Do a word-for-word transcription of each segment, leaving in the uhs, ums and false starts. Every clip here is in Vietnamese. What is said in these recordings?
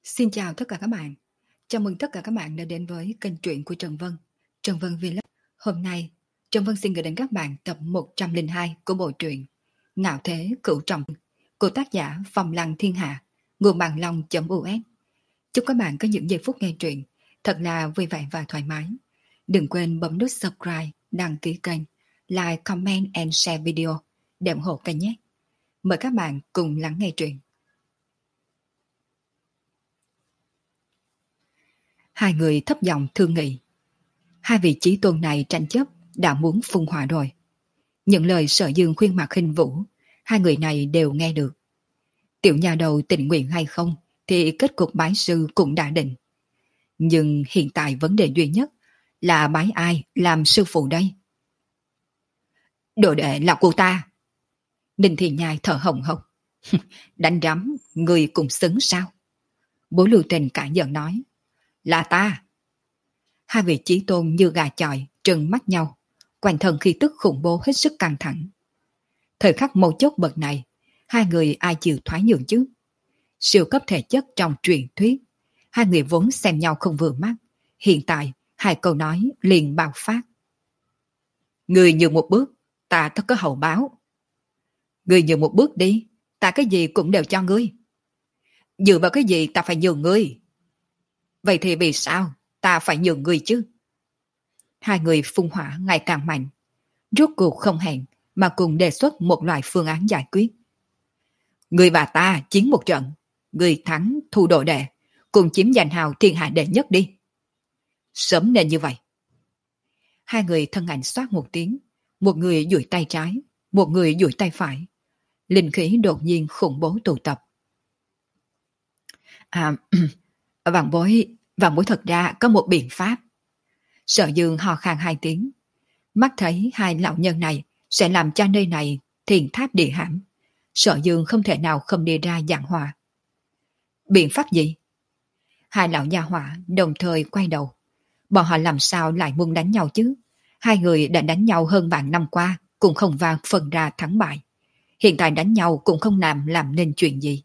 Xin chào tất cả các bạn. Chào mừng tất cả các bạn đã đến với kênh truyện của Trần Vân, Trần Vân Vlog. Hôm nay, Trần Vân xin gửi đến các bạn tập một trăm lẻ hai của bộ truyện Ngạo Thế Cửu Trọng của tác giả Phong Lăng Thiên Hạ, nguồn bàn long.us. Chúc các bạn có những giây phút nghe truyện thật là vui vẻ và thoải mái. Đừng quên bấm nút subscribe, đăng ký kênh, like, comment and share video để ủng hộ kênh nhé. Mời các bạn cùng lắng nghe truyện. Hai người thấp giọng thương nghị. Hai vị chí tôn này tranh chấp đã muốn phung hỏa rồi. Những lời Sở Dương khuyên Mạc Khinh Vũ, hai người này đều nghe được. Tiểu nhà đầu tình nguyện hay không thì kết cục bái sư cũng đã định. Nhưng hiện tại vấn đề duy nhất là bái ai làm sư phụ đây? Đồ đệ là cô ta. Ninh Thị Nhai thở hồng hộc. Đánh rắm, người cũng xứng sao? Bố Lưu Tình cả giận nói. Là ta. Hai vị chí tôn như gà chọi, trừng mắt nhau, quanh thân khí tức khủng bố hết sức căng thẳng. Thời khắc mấu chốt bậc này, hai người ai chịu thoái nhượng chứ? Siêu cấp thể chất trong truyền thuyết, hai người vốn xem nhau không vừa mắt, hiện tại hai câu nói liền爆phát. Người nhường một bước, ta tất có hậu báo. Người nhường một bước đi, ta cái gì cũng đều cho ngươi. Dựa vào cái gì ta phải nhường ngươi? Vậy thì vì sao ta phải nhường người chứ? Hai người phun hỏa ngày càng mạnh, rốt cuộc không hẹn mà cùng đề xuất một loại phương án giải quyết. Người và ta chiến một trận, người thắng thu đồ đệ, cùng chiếm danh hào thiên hạ đệ nhất đi. Sớm nên như vậy. Hai người thân ảnh xoát một tiếng, một người duỗi tay trái, một người duỗi tay phải. Linh khí đột nhiên khủng bố tụ tập. À, vạn bối, vạn bối thật ra có một biện pháp. Sở Dương hò khan hai tiếng, mắt thấy hai lão nhân này sẽ làm cho nơi này thiền tháp địa hãm. Sở Dương không thể nào không đi ra giảng hòa. Biện pháp gì? Hai lão gia hỏa đồng thời quay đầu. Bọn họ làm sao lại muốn đánh nhau chứ? Hai người đã đánh nhau hơn vạn năm qua, cũng không vang phân ra thắng bại. Hiện tại đánh nhau cũng không làm làm nên chuyện gì.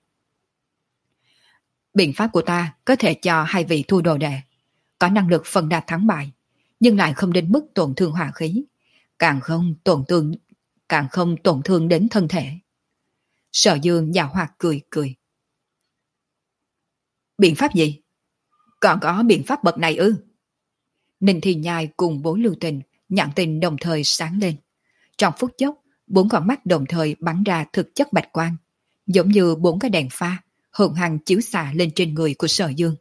Biện pháp của ta có thể cho hai vị thu đồ đệ, có năng lực phân ra thắng bại, nhưng lại không đến mức tổn thương hỏa khí, càng không tổn thương, càng không tổn thương đến thân thể. Sở Dương giảo hoạt cười cười. Biện pháp gì? Còn có biện pháp bậc này ư? Ninh Thị Nhai cùng Bố Lưu Tình nhãn tình đồng thời sáng lên. Trong phút chốc, bốn con mắt đồng thời bắn ra thực chất bạch quang, giống như bốn cái đèn pha hùng hăng chiếu xạ lên trên người của Sở Dương.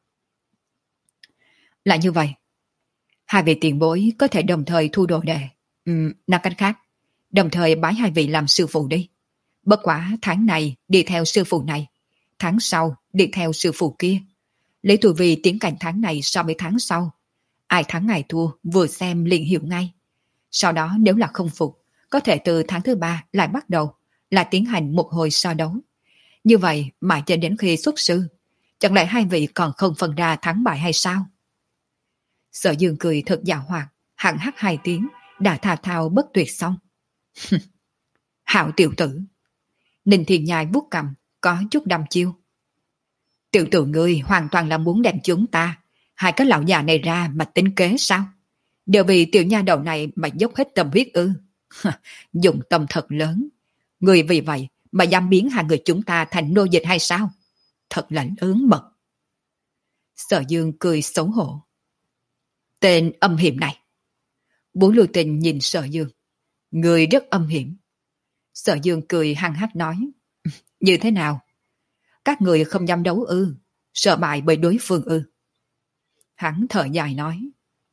Là như vậy, hai vị tiền bối có thể đồng thời thu đồ đệ. Uhm, nói cách khác, đồng thời bái hai vị làm sư phụ đi. Bất quả tháng này đi theo sư phụ này, tháng sau đi theo sư phụ kia. Lấy tuổi vì tiến cảnh tháng này so với tháng sau. Ai thắng ai thua vừa xem liền hiểu ngay. Sau đó nếu là không phục, có thể từ tháng thứ ba lại bắt đầu, là tiến hành một hồi so đấu. Như vậy mãi cho đến khi xuất sư, chẳng lẽ hai vị còn không phân ra thắng bại hay sao? Sở Dương cười thật giảo hoạt, hẳn hắc hai tiếng, đã thà thao bất tuyệt xong. Hạo tiểu tử. Ninh Thiên Nhai vuốt cầm, có chút đăm chiêu. Tiểu tử ngươi hoàn toàn là muốn đem chúng ta, hai cái lão già này ra mà tính kế sao? Đều vì tiểu nha đầu này mà dốc hết tâm huyết ư? Dùng tâm thật lớn. Ngươi vì vậy mà dám biến hai người chúng ta thành nô dịch hay sao? Thật là ớn mật. Sở Dương cười xấu hổ. Tên âm hiểm này. Bố Lưu Tình nhìn Sở Dương. Người rất âm hiểm. Sở Dương cười hăng hắc nói. Như thế nào? Các người không dám đấu ư? Sợ bại bởi đối phương ư? Hắn thở dài nói.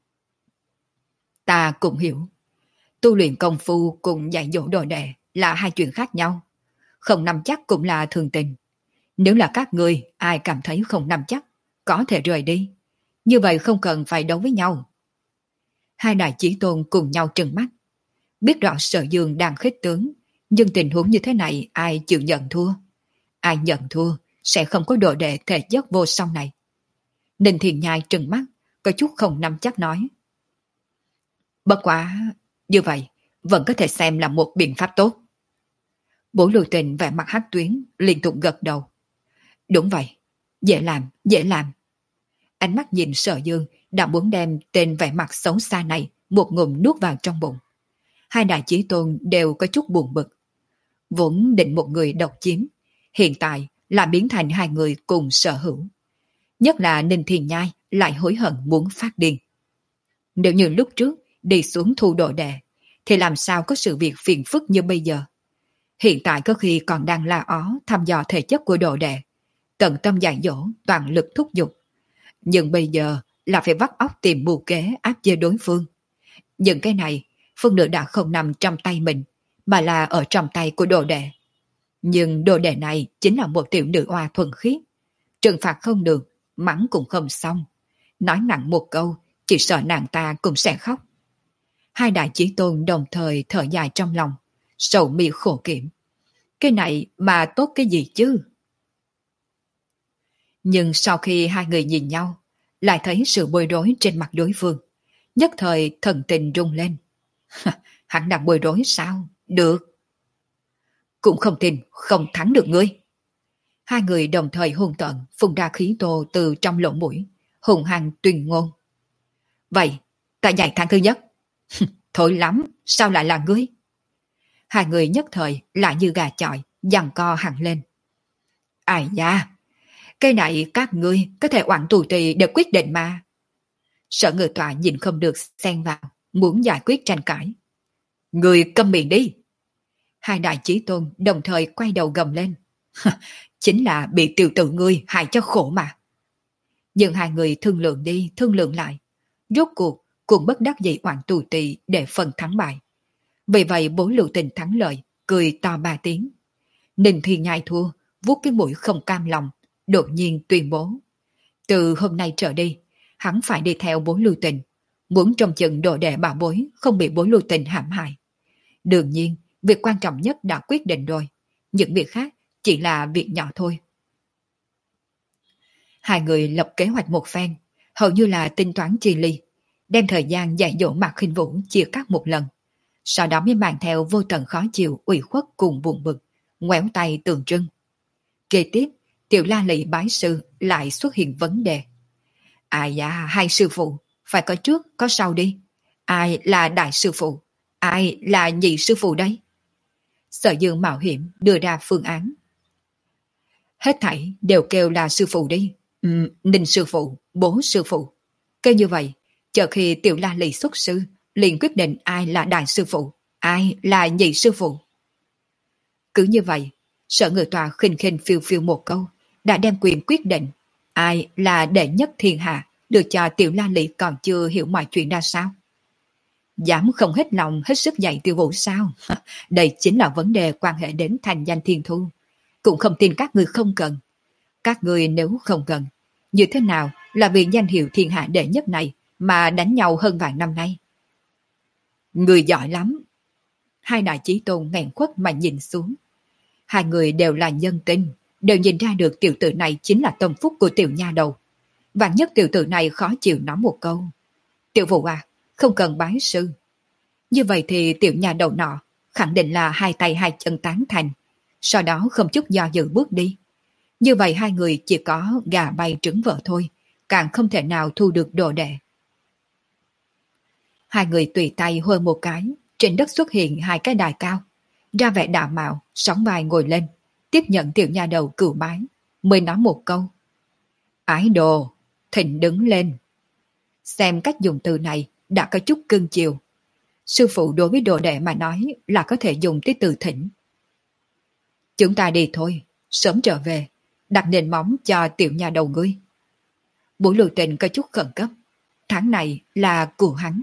Ta cũng hiểu. Tu luyện công phu cùng dạy dỗ đồ đệ là hai chuyện khác nhau. Không nắm chắc cũng là thường tình. Nếu là các người ai cảm thấy không nắm chắc, có thể rời đi. Như vậy không cần phải đấu với nhau. Hai đại chí tôn cùng nhau trừng mắt. Biết rõ Sở Dương đang khích tướng, nhưng tình huống như thế này ai chịu nhận thua? Ai nhận thua sẽ không có đồ đệ thể chất vô song này. Ninh Thiên Nhai trừng mắt, có chút không nắm chắc nói. Bất quá, như vậy vẫn có thể xem là một biện pháp tốt. Bố Lưu Tình vẻ mặt hắc tuyến liên tục gật đầu. Đúng vậy, Dễ làm, dễ làm. Ánh mắt nhìn Sở Dương đã muốn đem tên vẻ mặt xấu xa này một ngụm nuốt vào trong bụng. Hai đại chí tôn đều có chút buồn bực. Vốn định một người độc chiếm, hiện tại là biến thành hai người cùng sở hữu. Nhất là Ninh Thiên Nhai lại hối hận muốn phát điên. Nếu như lúc trước đi xuống thu đồ đệ, thì làm sao có sự việc phiền phức như bây giờ. Hiện tại có khi còn đang la ó thăm dò thể chất của đồ đệ, tận tâm dạy dỗ, toàn lực thúc giục. Nhưng bây giờ là phải vắt óc tìm mưu kế áp chế đối phương. Nhưng cái này, phân nửa đã không nằm trong tay mình, mà là ở trong tay của đồ đệ. Nhưng đồ đệ này chính là một tiểu nữ oa thuần khiết. Trừng phạt không được, mắng cũng không xong. Nói nặng một câu, chỉ sợ nàng ta cũng sẽ khóc. Hai đại chí tôn đồng thời thở dài trong lòng, sầu mi khổ kiểm. Cái này mà tốt cái gì chứ? Nhưng sau khi hai người nhìn nhau, lại thấy sự bối rối trên mặt đối phương. Nhất thời thần tình rung lên. Hắn đang bối rối sao? Được. Cũng không tin, không thắng được ngươi. Hai người đồng thời hung tợn, phun ra khí tô từ trong lỗ mũi, hùng hăng tuyên ngôn. Vậy, ta giành thắng thứ nhất. Thôi lắm, sao lại là ngươi? Hai người nhất thời lại như gà chọi, giằng co hẳn lên. Ai da, cái này các ngươi có thể oản tù tì để quyết định mà. Sở Ngự Tọa nhìn không được xen vào, muốn giải quyết tranh cãi. Người câm miệng đi. Hai đại chí tôn đồng thời quay đầu gầm lên. Chính là bị tiểu tử ngươi hại cho khổ mà. Nhưng hai người thương lượng đi, thương lượng lại. Rốt cuộc cũng bất đắc dĩ oản tù tì để phần thắng bại. Vì vậy bố Lưu Tình thắng lợi, cười to ba tiếng. Ninh Thiên Nhai thua, vuốt cái mũi không cam lòng, đột nhiên tuyên bố. Từ hôm nay trở đi, hắn phải đi theo bố Lưu Tình, muốn trông chừng đồ đệ bảo bối không bị bố Lưu Tình hãm hại. Đương nhiên, việc quan trọng nhất đã quyết định rồi, những việc khác chỉ là việc nhỏ thôi. Hai người lập kế hoạch một phen, hầu như là tính toán chi ly, đem thời gian dạy dỗ Mạc Khinh Vũ chia cắt một lần, sau đó mới mang theo vô tận khó chịu, ủy khuất cùng buồn bực, ngoéo tay tượng trưng. Kế tiếp, Tiểu La Lị bái sư lại xuất hiện vấn đề. Ai da, hai sư phụ, phải có trước, có sau đi. Ai là đại sư phụ, ai là nhị sư phụ đấy? Sở Dương mạo hiểm đưa ra phương án. Hết thảy đều kêu là sư phụ đi. Ừ, Ninh sư phụ, bố sư phụ. Kêu như vậy, chờ khi Tiểu La Lị xuất sư, liền quyết định ai là đại sư phụ, ai là nhị sư phụ. Cứ như vậy, Sở Ngự Tòa khinh khinh phiêu phiêu một câu, đã đem quyền quyết định ai là đệ nhất thiên hạ, được cho Tiểu La Lị còn chưa hiểu mọi chuyện ra sao. Dám không hết lòng hết sức dạy Tiêu Vũ sao? Đây chính là vấn đề quan hệ đến thành danh thiên thu. Cũng không tin các người không cần. Các người nếu không cần, như thế nào là vì danh hiệu thiên hạ đệ nhất này mà đánh nhau hơn vài năm nay? Người giỏi lắm. Hai đại chí tôn nghẹn khuất mà nhìn xuống. Hai người đều là nhân tinh, đều nhìn ra được tiểu tử này chính là tâm phúc của tiểu nha đầu. Vạn nhất tiểu tử này khó chịu nói một câu. Tiểu Vũ à, không cần bái sư. Như vậy thì tiểu nha đầu nọ khẳng định là hai tay hai chân tán thành, sau đó không chút do dự bước đi. Như vậy hai người chỉ có gà bay trứng vỡ thôi, càng không thể nào thu được đồ đệ. Hai người tùy tay hôi một cái, trên đất xuất hiện hai cái đài cao, ra vẻ đạo mạo, sóng vai ngồi lên, tiếp nhận tiểu nha đầu cửu bái, mới nói một câu. Ái đồ, thỉnh đứng lên. Xem cách dùng từ này đã có chút cưng chiều. Sư phụ đối với đồ đệ mà nói là có thể dùng tới từ thỉnh. Chúng ta đi thôi, sớm trở về, đặt nền móng cho tiểu nha đầu ngươi. Bố Lưu Tình có chút khẩn cấp, tháng này là của hắn.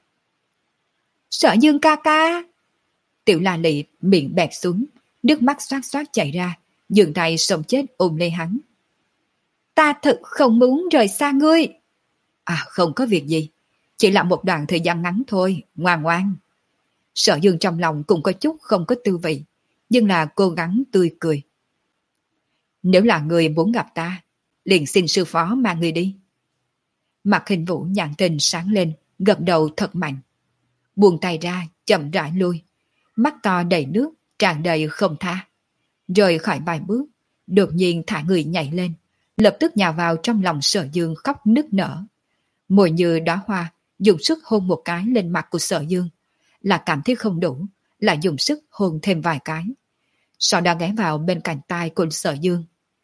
Sở Dương ca ca. Tiểu La Lị miệng bẹt xuống, nước mắt xoát xoát chảy ra, dường tay sống chết ôm lấy hắn. Ta thật không muốn rời xa ngươi. À không có việc gì, chỉ là một đoạn thời gian ngắn thôi, ngoan ngoan. Sở Dương trong lòng cũng có chút không có tư vị, nhưng là cố gắng tươi cười. Nếu là người muốn gặp ta, liền xin sư phó mang người đi. Mạc Khinh Vũ nhãn tình sáng lên, gật đầu thật mạnh. Buông tay ra, chậm rãi lui, mắt to đầy nước, tràn đầy không tha. Rời khỏi vài bước, đột nhiên thả người nhảy lên, lập tức nhào vào trong lòng Sở Dương khóc nức nở. Mùi như đóa hoa, dùng sức hôn một cái lên mặt của Sở Dương. Là cảm thấy không đủ, lại dùng sức hôn thêm vài cái. Sau đó ghé vào bên cạnh tai của Sở Dương.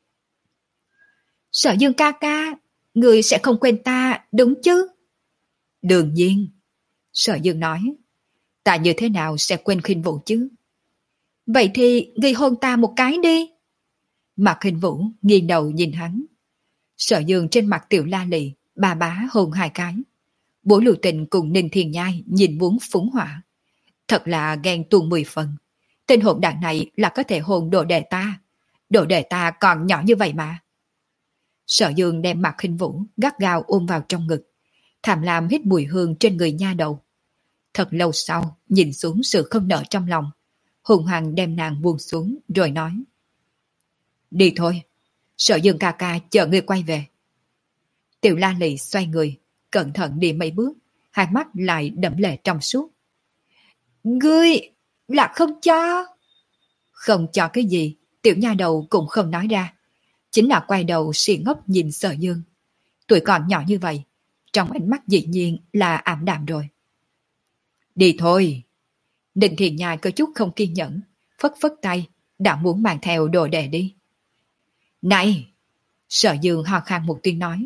Sở Dương ca ca, người sẽ không quên ta, đúng chứ? Đương nhiên, Sở Dương nói. Ta như thế nào sẽ quên Khinh Vũ chứ? Vậy thì người hôn ta một cái đi. Mạc Khinh Vũ nghiêng đầu nhìn hắn. Sở Dương trên mặt Tiểu La Lị, bà bá hôn hai cái. Bố Lưu Tình cùng Ninh Thiên Nhai nhìn muốn phúng hỏa. Thật là ghen tuông mười phần. Tên hỗn đản này là có thể hôn đồ đệ ta. Đồ đệ ta còn nhỏ như vậy mà. Sở Dương đem Mạc Khinh Vũ gắt gao ôm vào trong ngực. Tham lam hít mùi hương trên người nha đầu. Thật lâu sau, nhìn xuống sự không nở trong lòng. Hùng hằng đem nàng buông xuống rồi nói. Đi thôi, Sở Dương ca ca chờ ngươi quay về. Tiểu La Lị xoay người, cẩn thận đi mấy bước, hai mắt lại đẫm lệ trong suốt. Ngươi là không cho. Không cho cái gì, tiểu nha đầu cũng không nói ra. Chính là quay đầu xì ngốc nhìn Sở Dương. Tuổi còn nhỏ như vậy, trong ánh mắt dĩ nhiên là ảm đạm rồi. Đi thôi. Ninh Thiền Nhai có chút không kiên nhẫn, phất phất tay, đã muốn mang theo đồ đệ đi. Này! Sở Dương ho khan một tiếng nói.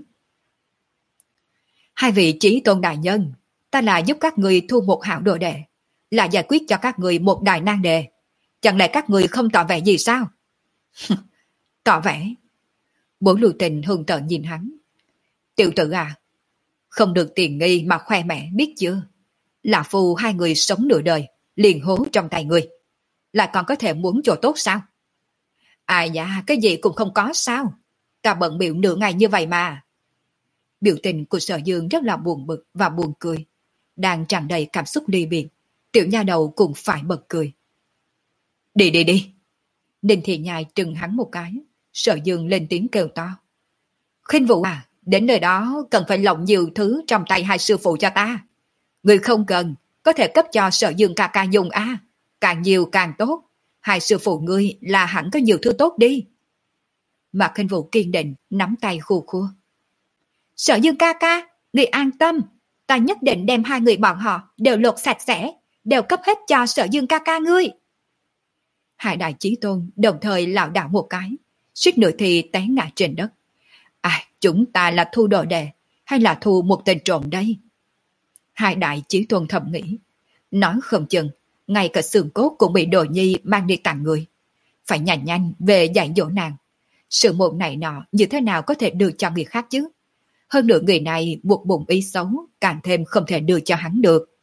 Hai vị chí tôn đại nhân, ta là giúp các người thu một hảo đồ đệ, là giải quyết cho các người một đại nan đề. Chẳng lẽ các người không tỏ vẻ gì sao? Tỏ vẻ? Bố Lưu Tình hung tợn nhìn hắn. Tiểu tử à, không được tiền nghi mà khoe mẽ biết chưa? Là phù hai người sống nửa đời, liền hố trong tay người. Lại còn có thể muốn chỗ tốt sao? Ai da, cái gì cũng không có sao? Ta bận bịu nửa ngày như vậy mà. Biểu tình của Sở Dương rất là buồn bực và buồn cười. Đang tràn đầy cảm xúc ly biệt, tiểu nha đầu cũng phải bật cười. Đi đi đi. Ninh Thị Nhai trừng hắn một cái. Sở Dương lên tiếng kêu to. Khinh Vũ à, đến nơi đó cần phải lộng nhiều thứ trong tay hai sư phụ cho ta. Người không cần, có thể cấp cho Sở Dương ca ca dùng a à. Càng nhiều càng tốt. Hai sư phụ ngươi là hẳn có nhiều thứ tốt đi. Mạc Khinh Vũ kiên định nắm tay khua khua. Sở Dương ca ca, ngươi an tâm. Ta nhất định đem hai người bọn họ đều lột sạch sẽ, đều cấp hết cho Sở Dương ca ca ngươi. Hai đại chí tôn đồng thời lảo đảo một cái, suýt nữa thì té ngã trên đất. À, chúng ta là thu đồ đệ hay là thu một tên trộm đây? Hai đại chí tôn thầm nghĩ, nói không chừng ngay cả xương cốt cũng bị Đồ Nhi mang đi tặng người. Phải nhanh nhanh về dạy dỗ nàng. Sự mộng này nọ như thế nào có thể đưa cho người khác chứ? Hơn nữa người này buộc bụng ý xấu, càng thêm không thể đưa cho hắn được.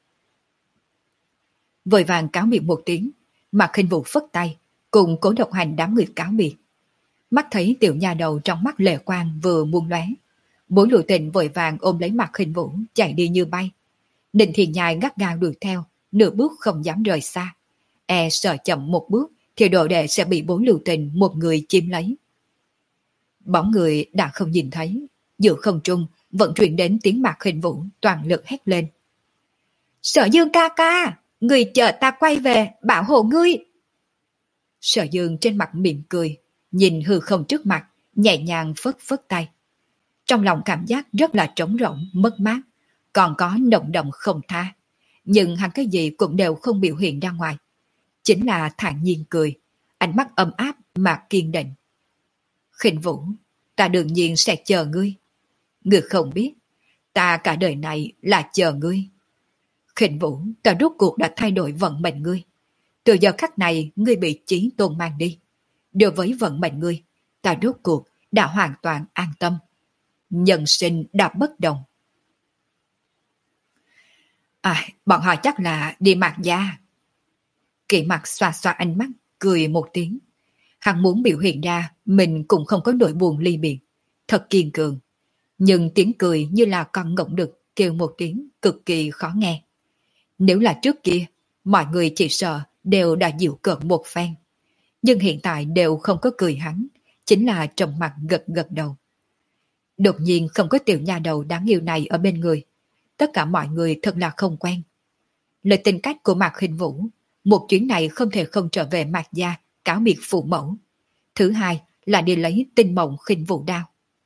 Vội vàng cáo biệt một tiếng, Mạc Khinh Vũ phất tay, cùng Cố Độc Hành đám người cáo biệt. Mắt thấy tiểu nha đầu trong mắt lệ quang vừa muôn lóe, Bối Lưu Tình vội vàng ôm lấy Mạc Khinh Vũ chạy đi như bay. Ninh Thiền Nhai gắt gao đuổi theo, nửa bước không dám rời xa. E sợ chậm một bước thì đồ đệ sẽ bị Bối Lưu Tình một người chiếm lấy. Bóng người đã không nhìn thấy, giữa không trung vẫn truyền đến tiếng Mạc Khinh Vũ toàn lực hét lên. Sở Dương ca ca, người chờ ta quay về, bảo hộ ngươi. Sở Dương trên mặt mỉm cười, nhìn hư không trước mặt, nhẹ nhàng phất phất tay. Trong lòng cảm giác rất là trống rỗng, mất mát, còn có nồng đậm không tha. Nhưng hắn cái gì cũng đều không biểu hiện ra ngoài. Chính là thản nhiên cười, ánh mắt ấm áp mà kiên định. Khinh Vũ, ta đương nhiên sẽ chờ ngươi. Ngươi không biết, ta cả đời này là chờ ngươi. Khinh Vũ, ta rốt cuộc đã thay đổi vận mệnh ngươi. Từ giờ khắc này, ngươi bị Chí Tôn mang đi. Đối với vận mệnh ngươi, ta rốt cuộc đã hoàn toàn an tâm. Nhân sinh đã bất đồng. À, bọn họ chắc là đi Mạc gia. Kỵ Mặc xoa xoa ánh mắt, cười một tiếng. Hắn muốn biểu hiện ra mình cũng không có nỗi buồn ly biệt. Thật kiên cường. Nhưng tiếng cười như là con ngỗng đực kêu một tiếng cực kỳ khó nghe. Nếu là trước kia, mọi người chỉ sợ đều đã dịu cợt một phen. Nhưng hiện tại đều không có cười hắn, chính là trầm mặt gật gật đầu. Đột nhiên không có tiểu nha đầu đáng yêu này ở bên người. Tất cả mọi người thật là không quen. Lời tính cách của Mạc Khinh Vũ, một chuyến này không thể không trở về Mạc gia cáo biệt phụ mẫu. Thứ hai là đi lấy tinh mộng Khinh Vũ đao.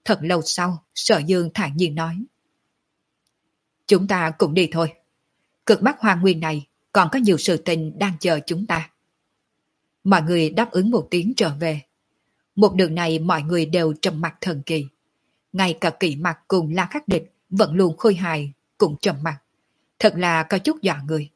Thật lâu sau, Sở Dương thản nhiên nói. Chúng ta cũng đi thôi. Cực Bắc Hoa Nguyên này còn có nhiều sự tình đang chờ chúng ta. Mọi người đáp ứng một tiếng trở về. Một đường này mọi người đều trầm mặc thần kỳ. Ngay cả Kỵ Mặc cùng La Khắc Địch vẫn luôn khôi hài, cũng trầm mặc. Thật là có chút dọa người.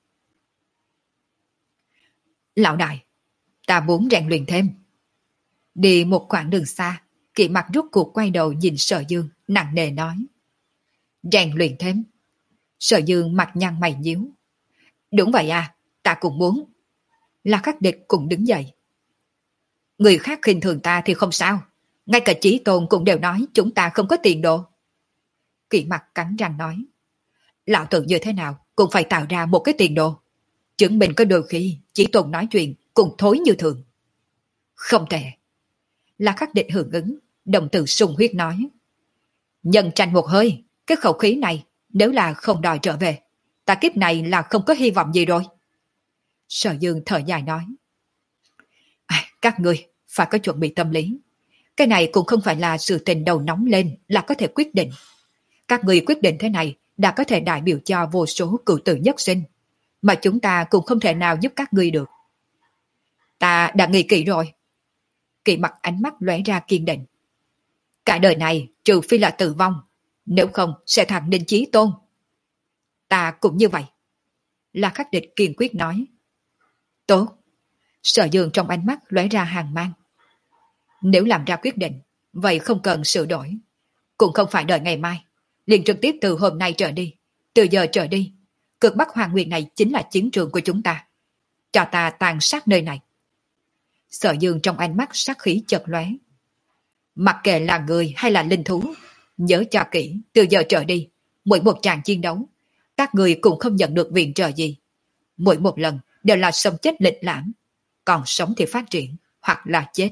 Lão đại, ta muốn rèn luyện thêm. Đi một quãng đường xa, Kỵ Mặc rút cuộc quay đầu nhìn Sở Dương, nặng nề nói. Rèn luyện thêm. Sở Dương mặt nhăn mày nhíu. Đúng vậy à, ta cũng muốn. La Khắc Địch cũng đứng dậy. Người khác khinh thường ta thì không sao. Ngay cả Chí Tôn cũng đều nói chúng ta không có tiền đồ. Kỵ Mặc cắn răng nói. Lão tử như thế nào cũng phải tạo ra một cái tiền đồ. Chứng minh có đôi khi Chí Tôn nói chuyện cũng thối như thường. Không thể. La Khắc Địch hưởng ứng, đồng tử sùng huyết nói. Nhân tranh một hơi, cái khẩu khí này nếu là không đòi trở về, ta kiếp này là không có hy vọng gì rồi. Sở Dương thở dài nói. À, các ngươi phải có chuẩn bị tâm lý. Cái này cũng không phải là sự tình đầu nóng lên là có thể quyết định. Các ngươi quyết định thế này đã có thể đại biểu cho vô số cựu tử nhất sinh, mà chúng ta cũng không thể nào giúp các ngươi được. Ta đã nghĩ kỹ rồi. Kỵ Mặc ánh mắt lóe ra kiên định. Cả đời này trừ phi là tử vong, nếu không sẽ thẳng đến Chí Tôn. Ta cũng như vậy. La Khắc Địch kiên quyết nói. Tốt. Sở Dương trong ánh mắt lóe ra hàng mang. Nếu làm ra quyết định, vậy không cần sửa đổi. Cũng không phải đợi ngày mai. Liền trực tiếp từ hôm nay trở đi. Từ giờ trở đi, Cực Bắc Hoàng Nguyên này chính là chiến trường của chúng ta. Cho ta tàn sát nơi này. Sở Dương trong ánh mắt sát khí chợt lóe. Mặc kệ là người hay là linh thú, nhớ cho kỹ, từ giờ trở đi, mỗi một tràng chiến đấu, các người cũng không nhận được viện trợ gì. Mỗi một lần đều là sống chết lịch lãm, còn sống thì phát triển, hoặc là chết.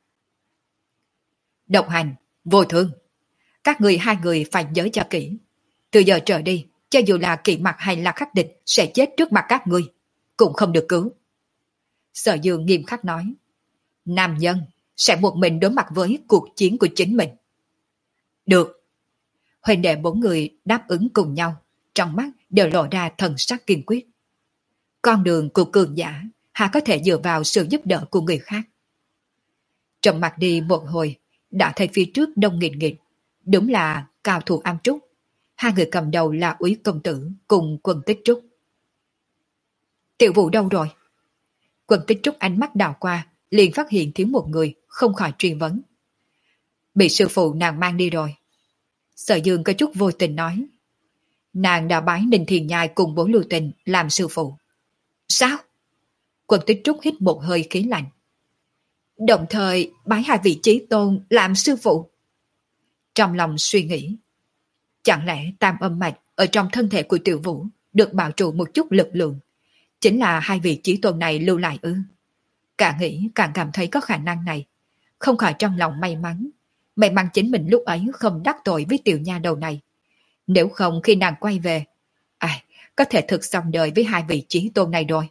Độc Hành, Vô Thương, các người hai người phải nhớ cho kỹ. Từ giờ trở đi, cho dù là Kỵ Mặc hay là Khắc Địch sẽ chết trước mặt các ngươi, cũng không được cứu. Sở Dương nghiêm khắc nói. Nam nhân sẽ một mình đối mặt với cuộc chiến của chính mình. Được. Huynh đệ bốn người đáp ứng cùng nhau, trong mắt đều lộ ra thần sắc kiên quyết. Con đường của cường giả hà có thể dựa vào sự giúp đỡ của người khác. Trầm mặt đi một hồi, đã thấy phía trước đông nghịt nghịt, đúng là cao thủ Am Trúc. Hai người cầm đầu là Úy Công Tử cùng Quân Tích Trúc. Tiểu Vũ đâu rồi? Quân Tích Trúc ánh mắt đảo qua, liền phát hiện thiếu một người, không khỏi truy vấn. Bị sư phụ nàng mang đi rồi. Sở Dương có chút vô tình nói. Nàng đã bái Ninh Thiền Nhai cùng Bố Lưu Tình làm sư phụ. Sao? Quân Tích Trúc hít một hơi khí lạnh. Đồng thời bái hai vị Chí Tôn làm sư phụ. Trong lòng suy nghĩ. Chẳng lẽ tam âm mạch ở trong thân thể của Tiểu Vũ được bảo trụ một chút lực lượng, chính là hai vị Chí Tôn này lưu lại ư? Càng nghĩ càng cảm thấy có khả năng này, không khỏi trong lòng may mắn. May mắn chính mình lúc ấy không đắc tội với tiểu nha đầu này. Nếu không khi nàng quay về, ai, có thể thực xong đời với hai vị Chí Tôn này rồi.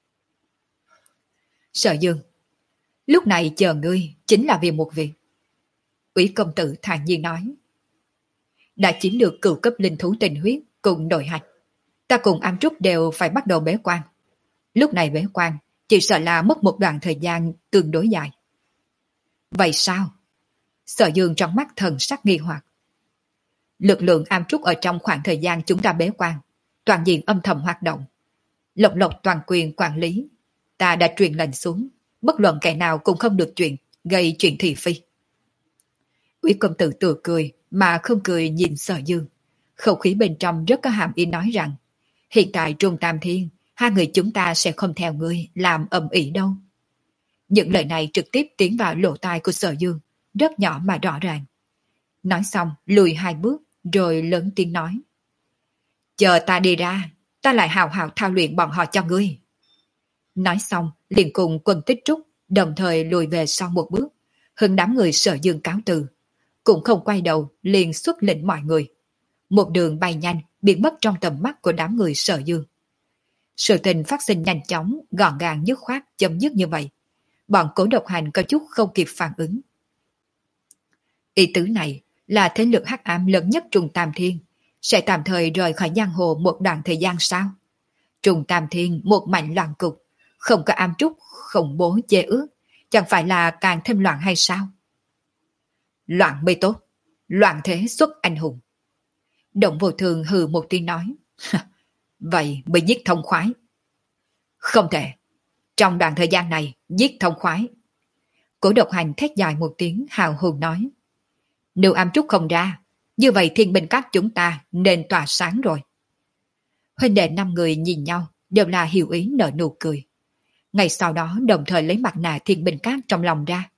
Sở Dương, lúc này chờ ngươi chính là vì một việc. Úy Công Tử thản nhiên nói. Đã chiếm được cửu cấp linh thú tình huyết cùng nội hạch, ta cùng Am Trúc đều phải bắt đầu bế quan. Lúc này bế quan chỉ sợ là mất một đoạn thời gian tương đối dài. Vậy sao? Sở Dương trong mắt thần sắc nghi hoặc. Lực lượng Am Trúc ở trong khoảng thời gian chúng ta bế quan, toàn diện âm thầm hoạt động. Lộc Lộc toàn quyền quản lý. Ta đã truyền lệnh xuống, bất luận kẻ nào cũng không được chuyện, gây chuyện thị phi. Úy Công Tử tựa cười, mà không cười nhìn Sở Dương. Khẩu khí bên trong rất có hàm ý nói rằng, hiện tại Trung Tam Thiên, hai người chúng ta sẽ không theo ngươi làm ầm ĩ đâu. Những lời này trực tiếp tiến vào lỗ tai của Sở Dương, rất nhỏ mà rõ ràng. Nói xong, lùi hai bước, rồi lớn tiếng nói. Chờ ta đi ra, ta lại hào hào thao luyện bọn họ cho ngươi. Nói xong, liền cùng Quân Tích Trúc, đồng thời lùi về sau một bước, hướng đám người Sở Dương cáo từ. Cũng không quay đầu, liền xuất lệnh mọi người. Một đường bay nhanh, biến mất trong tầm mắt của đám người Sở Dương. Sự tình phát sinh nhanh chóng, gọn gàng dứt khoát, chấm dứt như vậy. Bọn Cố Độc Hành có chút không kịp phản ứng. Ý tứ này, là thế lực hắc ám lớn nhất Trùng Tam Thiên, sẽ tạm thời rời khỏi giang hồ một đoạn thời gian sao? Trùng Tam Thiên một mảnh loạn cục, không có ám trúc, khủng bố chế ước, chẳng phải là càng thêm loạn hay sao? Loạn mới tốt, loạn thế xuất anh hùng. Động Vô Thường hừ một tiếng nói, vậy mới giết thông khoái. Không thể, trong đoạn thời gian này giết thông khoái. Cổ Độc Hành thét dài một tiếng hào hùng nói, nếu ám trúc không ra, như vậy thiên binh các chúng ta nên tỏa sáng rồi. Huynh đệ năm người nhìn nhau đều là hiểu ý nở nụ cười. Ngày sau đó đồng thời lấy mặt nạ thiên binh các trong lòng ra.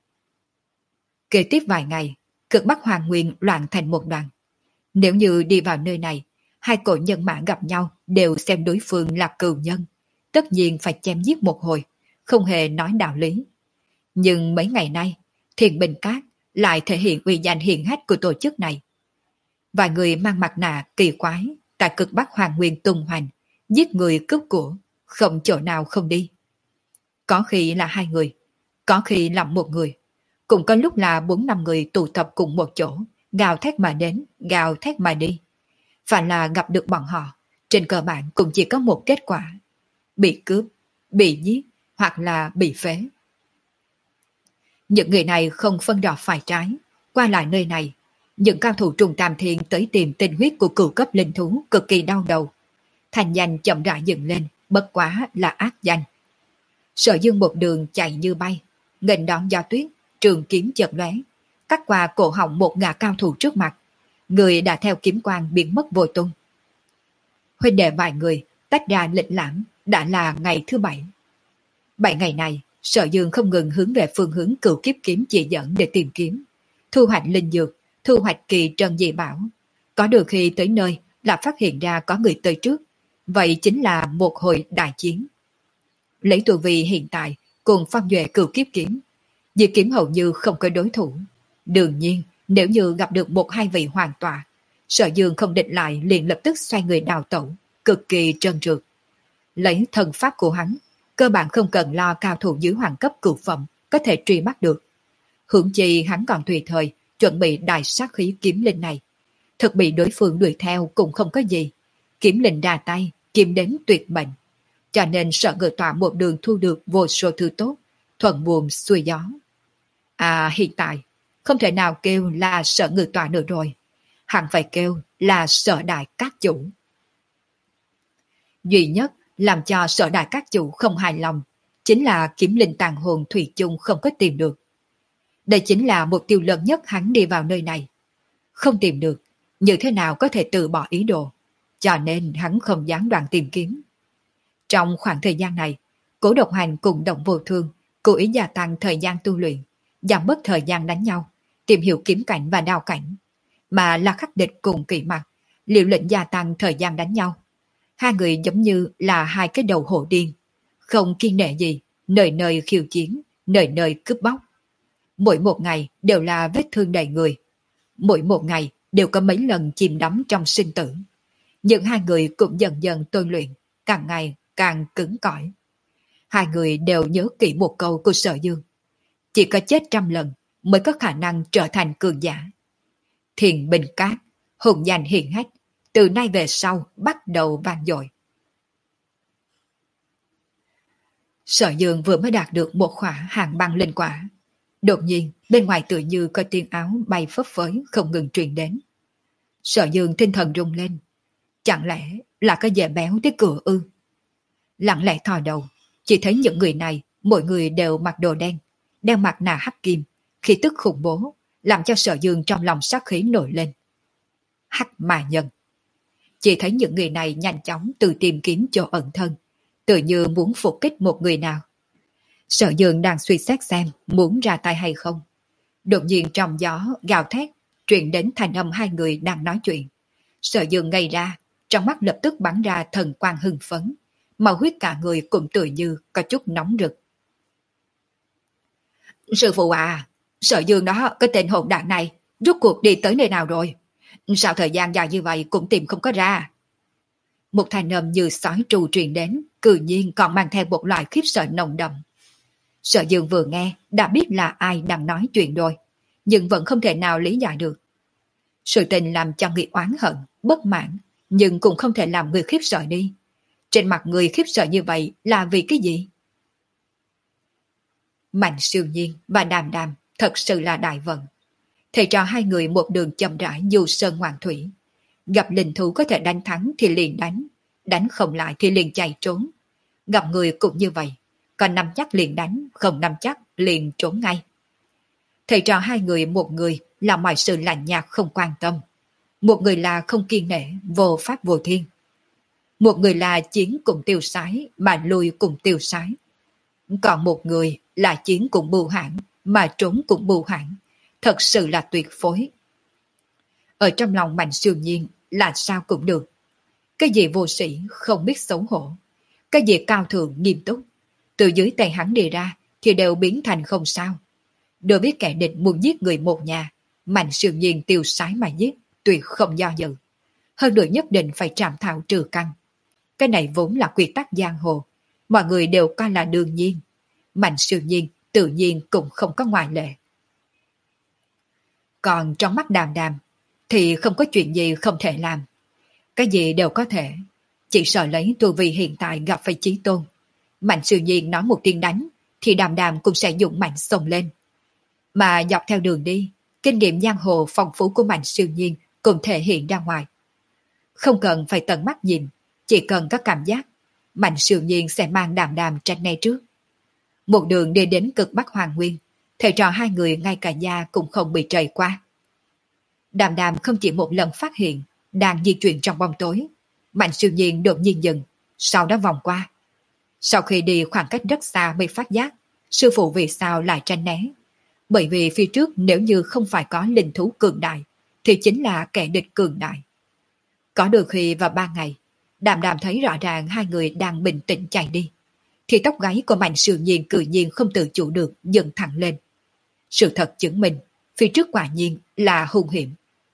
Kế tiếp vài ngày, cực Bắc Hoàng Nguyên loạn thành một đoàn. Nếu như đi vào nơi này, hai cổ nhân mã gặp nhau đều xem đối phương là cừu nhân, tất nhiên phải chém giết một hồi, không hề nói đạo lý. Nhưng mấy ngày nay, Thiên Bình Các lại thể hiện uy danh hiển hách của tổ chức này. Vài người mang mặt nạ kỳ quái tại cực Bắc Hoàng Nguyên tung hoành, giết người cướp của, không chỗ nào không đi. Có khi là hai người, có khi là một người, cũng có lúc là bốn năm người tụ tập cùng một chỗ, gào thét mà đến, gào thét mà đi. Phải là gặp được bọn họ, trên cơ bản cũng chỉ có một kết quả: bị cướp, bị giết hoặc là bị phế. Những người này không phân đỏ phải trái, qua lại nơi này, những cao thủ Trùng Tam Thiên tới tìm tinh huyết của cửu cấp linh thú cực kỳ đau đầu. Thành danh chậm rãi dựng lên, bất quá là ác danh. Sở Dương một đường chạy như bay, nghênh đón gió tuyết, trường kiếm chợt lóe, cắt qua cổ họng một gã cao thủ trước mặt. Người đã theo kiếm quang biến mất vô tung. Huynh đệ vài người tách ra lịch lãm, đã là ngày thứ bảy. Bảy ngày này, Sở Dương không ngừng hướng về phương hướng cửu kiếp kiếm chỉ dẫn để tìm kiếm, thu hoạch linh dược, thu hoạch kỳ trân dị bảo. Có đôi khi tới nơi là phát hiện ra có người tới trước, vậy chính là một hồi đại chiến. Lấy tu vi hiện tại cùng phong duệ cửu kiếp kiếm, Diệt Kiếm hầu như không có đối thủ. Đương nhiên, nếu như gặp được một hai vị hoàng tọa, Sở Dương không định lại liền lập tức xoay người đào tẩu, cực kỳ trơn trượt. Lấy thần pháp của hắn, cơ bản không cần lo cao thủ dưới hoàng cấp cửu phẩm có thể truy bắt được. Hưởng chi hắn còn tùy thời chuẩn bị đại sát khí kiếm linh này. Thực bị đối phương đuổi theo cũng không có gì. Kiếm linh đà tay, kiếm đến tuyệt mệnh. Cho nên Sở Ngự Tọa một đường thu được vô số thứ tốt, thuận buồm xuôi gió. À, hiện tại không thể nào kêu là Sở Ngự Tọa nữa rồi, hẳn phải kêu là Sở Đại Các Chủ. Duy nhất làm cho Sở Đại Các Chủ không hài lòng chính là kiếm linh tàn hồn thủy chung không có tìm được. Đây chính là mục tiêu lớn nhất hắn đi vào nơi này. Không tìm được, như thế nào có thể từ bỏ ý đồ, cho nên hắn không gián đoạn tìm kiếm. Trong khoảng thời gian này, Cổ Độc Hành cùng Động Vô Thương cố ý gia tăng thời gian tu luyện, giảm bớt thời gian đánh nhau, tìm hiểu kiếm cảnh và đao cảnh, mà là khắc địch cùng Kỵ Mặc liều lĩnh gia tăng thời gian đánh nhau. Hai người giống như là hai cái đầu hổ điên, không kiêng nể gì, nơi nơi khiêu chiến, nơi nơi cướp bóc. Mỗi một ngày đều là vết thương đầy người, mỗi một ngày đều có mấy lần chìm đắm trong sinh tử. Nhưng hai người cũng dần dần tôi luyện, càng ngày càng cứng cỏi. Hai người đều nhớ kỹ một câu của Sở Dương: chỉ có chết trăm lần mới có khả năng trở thành cường giả. Thiền Bình Cát, hùng danh hiển hách, từ nay về sau bắt đầu vang dội. Sở Dương vừa mới đạt được một khỏa hàng băng linh quả. Đột nhiên, bên ngoài tựa như có tiếng áo bay phấp phới không ngừng truyền đến. Sở Dương tinh thần rung lên. Chẳng lẽ là có dễ béo tới cửa ư? Lặng lẽ thò đầu, chỉ thấy những người này, mỗi người đều mặc đồ đen, đeo mặt nạ hắc kim, khí tức khủng bố, làm cho Sở Dương trong lòng sát khí nổi lên. Hắc mà nhân. Chỉ thấy những người này nhanh chóng tự tìm kiếm chỗ ẩn thân, tự như muốn phục kích một người nào. Sở Dương đang suy xét xem muốn ra tay hay không. Đột nhiên trong gió gào thét truyền đến thành âm hai người đang nói chuyện. Sở Dương ngây ra, trong mắt lập tức bắn ra thần quang hưng phấn, màu huyết cả người cũng tự như có chút nóng rực. Sư phụ à, Sở Dương đó, cái tên hỗn đản này rốt cuộc đi tới nơi nào rồi? Sao thời gian dài như vậy cũng tìm không có ra? Một thanh âm như sói tru truyền đến, cư nhiên còn mang theo một loại khiếp sợ nồng đậm. Sở Dương vừa nghe đã biết là ai đang nói chuyện rồi, nhưng vẫn không thể nào lý giải được. Sự tình làm cho người oán hận, bất mãn, nhưng cũng không thể làm người khiếp sợ đi. Trên mặt người khiếp sợ như vậy là vì cái gì? Mạnh Siêu Nhiên và Đàm Đàm thật sự là đại vận. Thầy trò hai người một đường chậm rãi du sơn ngoạn thủy. Gặp linh thú có thể đánh thắng thì liền đánh, đánh không lại thì liền chạy trốn. Gặp người cũng như vậy, còn nắm chắc liền đánh, không nắm chắc liền trốn ngay. Thầy trò hai người, một người là mọi sự lạnh nhạt không quan tâm, một người là không kiên nể, vô pháp vô thiên. Một người là chiến cùng tiêu sái mà lui cùng tiêu sái. Còn một người là chiến cùng bưu hãn mà trốn cùng bưu hãn. Thật sự là tuyệt phối. Ở trong lòng Mạnh Siêu Nhiên là sao cũng được. Cái gì vô sĩ không biết xấu hổ, cái gì cao thượng nghiêm túc, từ dưới tay hắn đi ra thì đều biến thành không sao. Đều biết kẻ địch muốn giết người một nhà, Mạnh Siêu Nhiên tiêu sái mà giết, tuyệt không do dự. Hơn nữa nhất định phải trảm thảo trừ căn. Cái này vốn là quy tắc giang hồ, mọi người đều coi là đương nhiên. Mạnh Siêu Nhiên tự nhiên cũng không có ngoại lệ. Còn trong mắt Đàm Đàm thì không có chuyện gì không thể làm. Cái gì đều có thể. Chỉ sợ lấy tu vi hiện tại gặp phải Chí Tôn. Mạnh Siêu Nhiên nói một tiếng đánh thì Đàm Đàm cũng sẽ dùng mạnh xông lên. Mà dọc theo đường đi, kinh nghiệm giang hồ phong phú của Mạnh Siêu Nhiên cũng thể hiện ra ngoài. Không cần phải tận mắt nhìn, chỉ cần có cảm giác, Mạnh Siêu Nhiên sẽ mang Đàm Đàm tranh ngay trước. Một đường đi đến cực Bắc Hoàng Nguyên, thầy trò hai người ngay cả da cũng không bị trầy qua. Đàm Đàm không chỉ một lần phát hiện đang di chuyển trong bóng tối, Mạnh Siêu Nhiên đột nhiên dừng, sau đó vòng qua. Sau khi đi khoảng cách rất xa mới phát giác sư phụ vì sao lại tránh né. Bởi vì phía trước nếu như không phải có linh thú cường đại thì chính là kẻ địch cường đại. Có đôi khi vào ba ngày, Đàm Đàm thấy rõ ràng hai người đang bình tĩnh chạy đi, thì tóc gáy của Mạnh Siêu Nhiên tự nhiên không tự chủ được dần thẳng lên. Sự thật chứng minh phía trước quả nhiên là hung hiểm.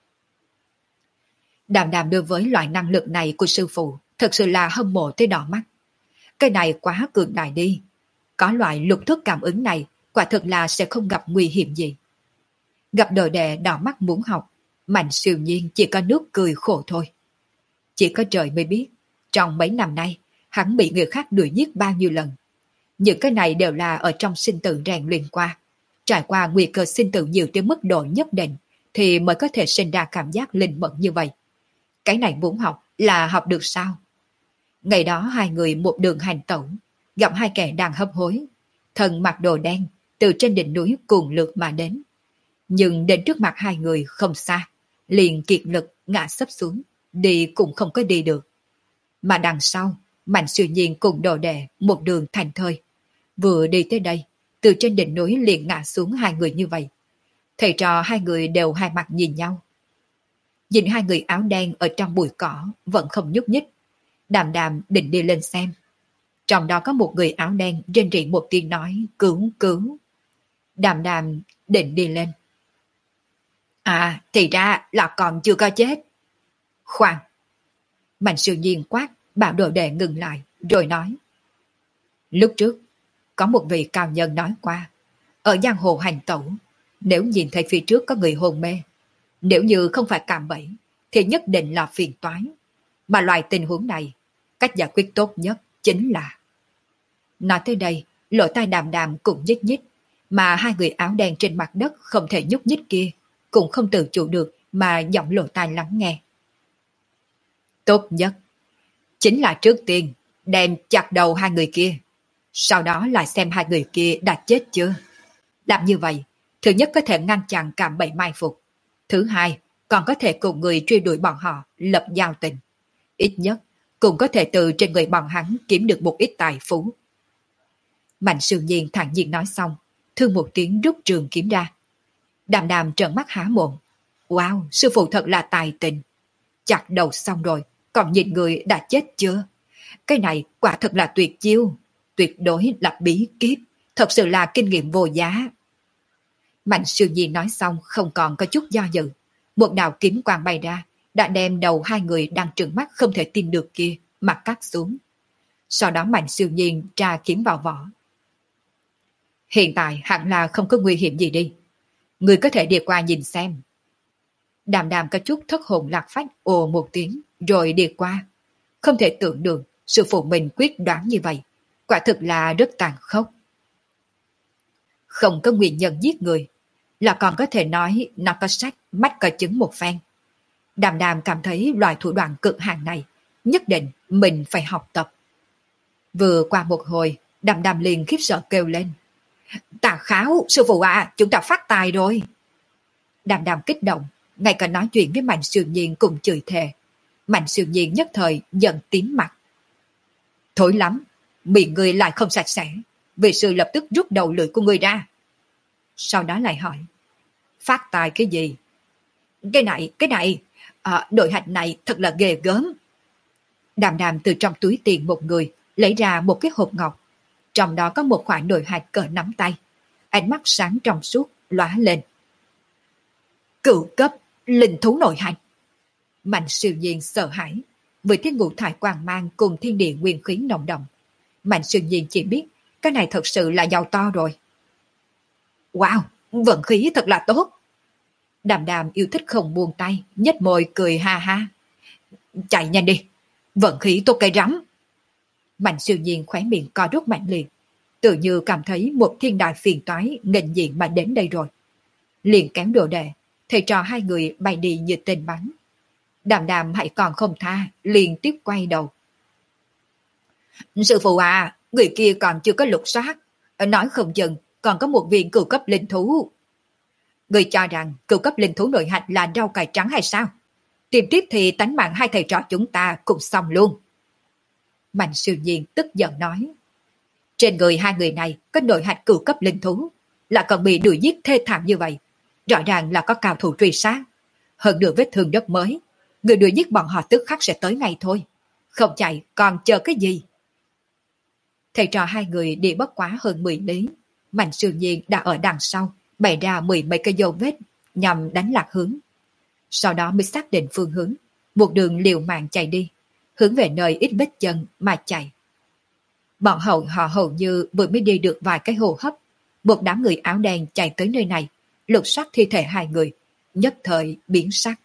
Đàm Đàm đối với loại năng lực này của sư phụ thật sự là hâm mộ tới đỏ mắt. Cái này quá cường đại đi. Có loại lục thức cảm ứng này quả thực là sẽ không gặp nguy hiểm gì. Gặp đồ đệ đỏ mắt muốn học, Mạnh Siêu Nhiên chỉ có nước cười khổ thôi. Chỉ có trời mới biết, trong mấy năm nay, hắn bị người khác đuổi giết bao nhiêu lần. Những cái này đều là ở trong sinh tử rèn luyện qua. Trải qua nguy cơ sinh tử nhiều tới mức độ nhất định thì mới có thể sinh ra cảm giác linh mẫn như vậy. Cái này muốn học là học được sao? Ngày đó hai người một đường hành tẩu, gặp hai kẻ đang hấp hối. Thần mặc đồ đen, từ trên đỉnh núi cuồng lượt mà đến. Nhưng đến trước mặt hai người không xa, liền kiệt lực ngã sấp xuống, đi cũng không có đi được. Mà đằng sau, Mạnh Siêu Nhiên cùng đồ đệ một đường thành thơi. Vừa đi tới đây, từ trên đỉnh núi liền ngã xuống hai người như vậy. Thầy trò hai người đều hai mặt nhìn nhau. Nhìn hai người áo đen ở trong bụi cỏ vẫn không nhúc nhích. Đàm Đàm định đi lên xem. Trong đó có một người áo đen rên rỉ một tiếng nói cứu cứu. Đàm Đàm định đi lên. À, thì ra là còn chưa có chết. Khoan. Mạnh Siêu Nhiên quát, bảo đồ đệ ngừng lại, rồi nói. Lúc trước, có một vị cao nhân nói qua, ở giang hồ hành tẩu, nếu nhìn thấy phía trước có người hôn mê, nếu như không phải cạm bẫy, thì nhất định là phiền toái. Mà loại tình huống này, cách giải quyết tốt nhất chính là... Nói tới đây, lỗ tai Đàm Đàm cũng nhích nhích, mà hai người áo đen trên mặt đất không thể nhúc nhích kia, cũng không tự chủ được mà giọng lỗ tai lắng nghe. Tốt nhất, chính là trước tiên đem chặt đầu hai người kia, sau đó lại xem hai người kia đã chết chưa. Làm như vậy, thứ nhất có thể ngăn chặn cạm bẫy mai phục, thứ hai còn có thể cùng người truy đuổi bọn họ lập giao tình. Ít nhất cũng có thể từ trên người bọn hắn kiếm được một ít tài phú. Mạnh Siêu Nhiên thản nhiên nói xong, thương một tiếng rút trường kiếm ra. Đàm Đàm trợn mắt há mồm. Wow, sư phụ thật là tài tình. Chặt đầu xong rồi, còn nhìn người đã chết chưa? Cái này quả thật là tuyệt chiêu, tuyệt đối là bí kíp, thật sự là kinh nghiệm vô giá. Mạnh Siêu Nhiên nói xong không còn có chút do dự. Một đạo kiếm quang bay ra, đã đem đầu hai người đang trừng mắt không thể tin được kia mà cắt xuống. Sau đó Mạnh Siêu Nhiên tra kiếm vào vỏ. Hiện tại hẳn là không có nguy hiểm gì đi. Người có thể đi qua nhìn xem. Đàm đàm có chút thất hồn lạc phách ồ một tiếng rồi đi qua. Không thể tưởng được sư phụ mình quyết đoán như vậy. Quả thực là rất tàn khốc. Không có nguyên nhân giết người, là còn có thể nói nó có sách, mắt có chứng một phen. Đàm đàm cảm thấy loại thủ đoạn cực hạn này, nhất định mình phải học tập. Vừa qua một hồi, đàm đàm liền khiếp sợ kêu lên. Tà Kháo, sư phụ à, chúng ta phát tài rồi. Đàm đàm kích động, ngay cả nói chuyện với Mạnh Siêu Nhiên cùng chửi thề. Mạnh Siêu Nhiên nhất thời giận tím mặt. Thối lắm, miệng người lại không sạch sẽ, vị sư lập tức rút đầu lưỡi của người ra. Sau đó lại hỏi, phát tài cái gì? Cái này, cái này, à, đội hạch này thật là ghê gớm. Đàm đàm từ trong túi tiền một người lấy ra một cái hộp ngọc, trong đó có một khoản nội hạch cỡ nắm tay, ánh mắt sáng trong suốt lóa lên. Cửu cấp linh thú nội hạch. Mạnh Siêu Nhiên sợ hãi, với thiên ngũ thải quang mang cùng thiên địa nguyên khí nồng đậm. Mạnh Siêu Nhiên chỉ biết cái này thật sự là giàu to rồi. Wow, vận khí thật là tốt. Đàm đàm yêu thích không buông tay, nhếch môi cười ha ha. Chạy nhanh đi, vận khí tốt cái rắm. Mạnh Siêu Nhiên khóe miệng co rút mạnh liệt, tự như cảm thấy một thiên đại phiền toái nghênh diện mà đến đây rồi. Liền kéo đồ đệ, thầy trò hai người bay đi như tên bắn. Đàm đàm hãy còn không tha, liền tiếp quay đầu. Sư phụ à, người kia còn chưa có lục soát, nói không chừng còn có một viên cửu cấp linh thú. Người cho rằng cửu cấp linh thú nội hạch là rau cải trắng hay sao? Tiếp tiếp thì tánh mạng hai thầy trò chúng ta cũng xong luôn. Mạnh Siêu Nhiên tức giận nói. Trên người hai người này có nội hạch cửu cấp linh thú, là còn bị đuổi giết thê thảm như vậy. Rõ ràng là có cao thủ truy sát. Hơn nữa vết thương rất mới. Người đuổi giết bọn họ tức khắc sẽ tới ngay thôi. Không chạy còn chờ cái gì? Thầy trò hai người đi bất quá hơn mười lý. Mạnh Siêu Nhiên đã ở đằng sau, bày ra mười mấy cây dấu vết nhằm đánh lạc hướng. Sau đó mới xác định phương hướng, một đường liều mạng chạy đi, hướng về nơi ít vết chân mà chạy. Bọn hậu họ hầu như vừa mới đi được vài cái hô hấp, một đám người áo đen chạy tới nơi này, lục soát thi thể hai người, nhất thời biến sắc.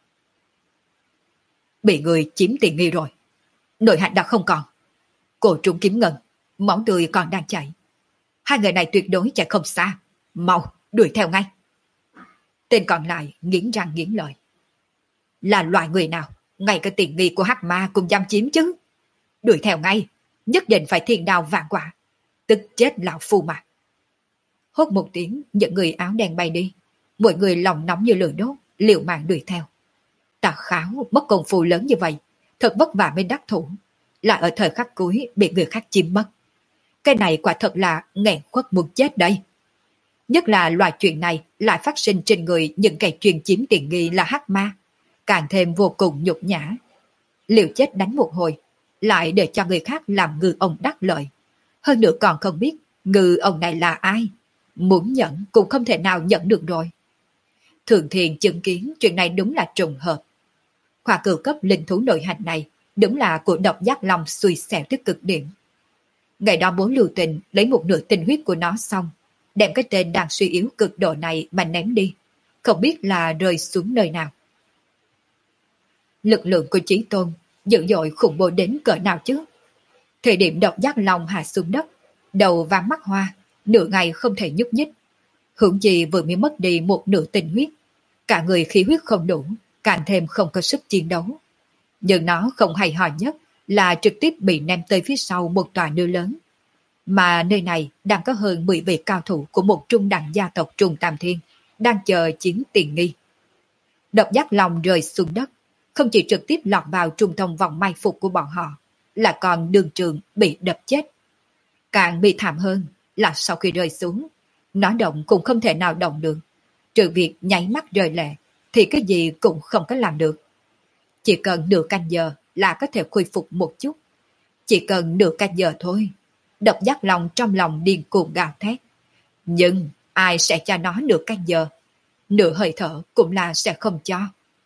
Bị người chiếm tiện nghi rồi, nội hạch đã không còn, cổ trúng kiếm ngân, máu tươi còn đang chảy. Hai người này tuyệt đối chạy không xa, mau đuổi theo ngay. Tên còn lại nghiến răng nghiến lợi. Là loại người nào, ngay cái tiện nghi của hắc ma cũng dám chiếm chứ? Đuổi theo ngay, nhất định phải thiên đao vạn quả, tức chết lão phu mà. Hốt một tiếng, những người áo đen bay đi, mọi người lòng nóng như lửa đốt, liều mạng đuổi theo. Tà Kháo mất công phu lớn như vậy, thật vất vả mới đắc thủ, lại ở thời khắc cuối bị người khác chiếm mất. Cái này quả thật là nghẹn khuất muốn chết đây. Nhất là loại chuyện này lại phát sinh trên người những kẻ truyền chiếm tiện nghi là hắc ma, càng thêm vô cùng nhục nhã. Liều chết đánh một hồi, lại để cho người khác làm ngư ông đắc lợi. Hơn nữa còn không biết ngư ông này là ai, muốn nhận cũng không thể nào nhận được rồi. Thường Thiền chứng kiến chuyện này đúng là trùng hợp. Khoa cửu cấp linh thú nội hạch này đúng là của độc giác long xui xẻo tới cực điểm. Ngày đó bố Lưu Tình lấy một nửa tinh huyết của nó xong, đem cái tên đang suy yếu cực độ này mà ném đi, không biết là rơi xuống nơi nào. Lực lượng của Chí Tôn dữ dội khủng bố đến cỡ nào chứ? Thời điểm độc giác long hạ xuống đất, đầu vàng mắt hoa, nửa ngày không thể nhúc nhích. Hưởng chi vừa mới mất đi một nửa tinh huyết, cả người khí huyết không đủ, càng thêm không có sức chiến đấu. Nhưng nó không hay ho nhất là trực tiếp bị ném tới phía sau một tòa núi lớn. Mà nơi này đang có hơn mười vị cao thủ của một trung đẳng gia tộc Trung Tam Thiên, đang chờ chiến tiền nghi. Độc giác long rơi xuống đất, không chỉ trực tiếp lọt vào trung thông vòng mai phục của bọn họ, là còn đường trường bị đập chết. Càng bị thảm hơn là sau khi rơi xuống, nó động cũng không thể nào động được. Trừ việc nháy mắt rơi lệ, thì cái gì cũng không có làm được. Chỉ cần nửa canh giờ là có thể khôi phục một chút. Chỉ cần nửa canh giờ thôi, độc giác lòng trong lòng điên cuồng gào thét. Nhưng ai sẽ cho nó nửa canh giờ? Nửa hơi thở cũng là sẽ không cho.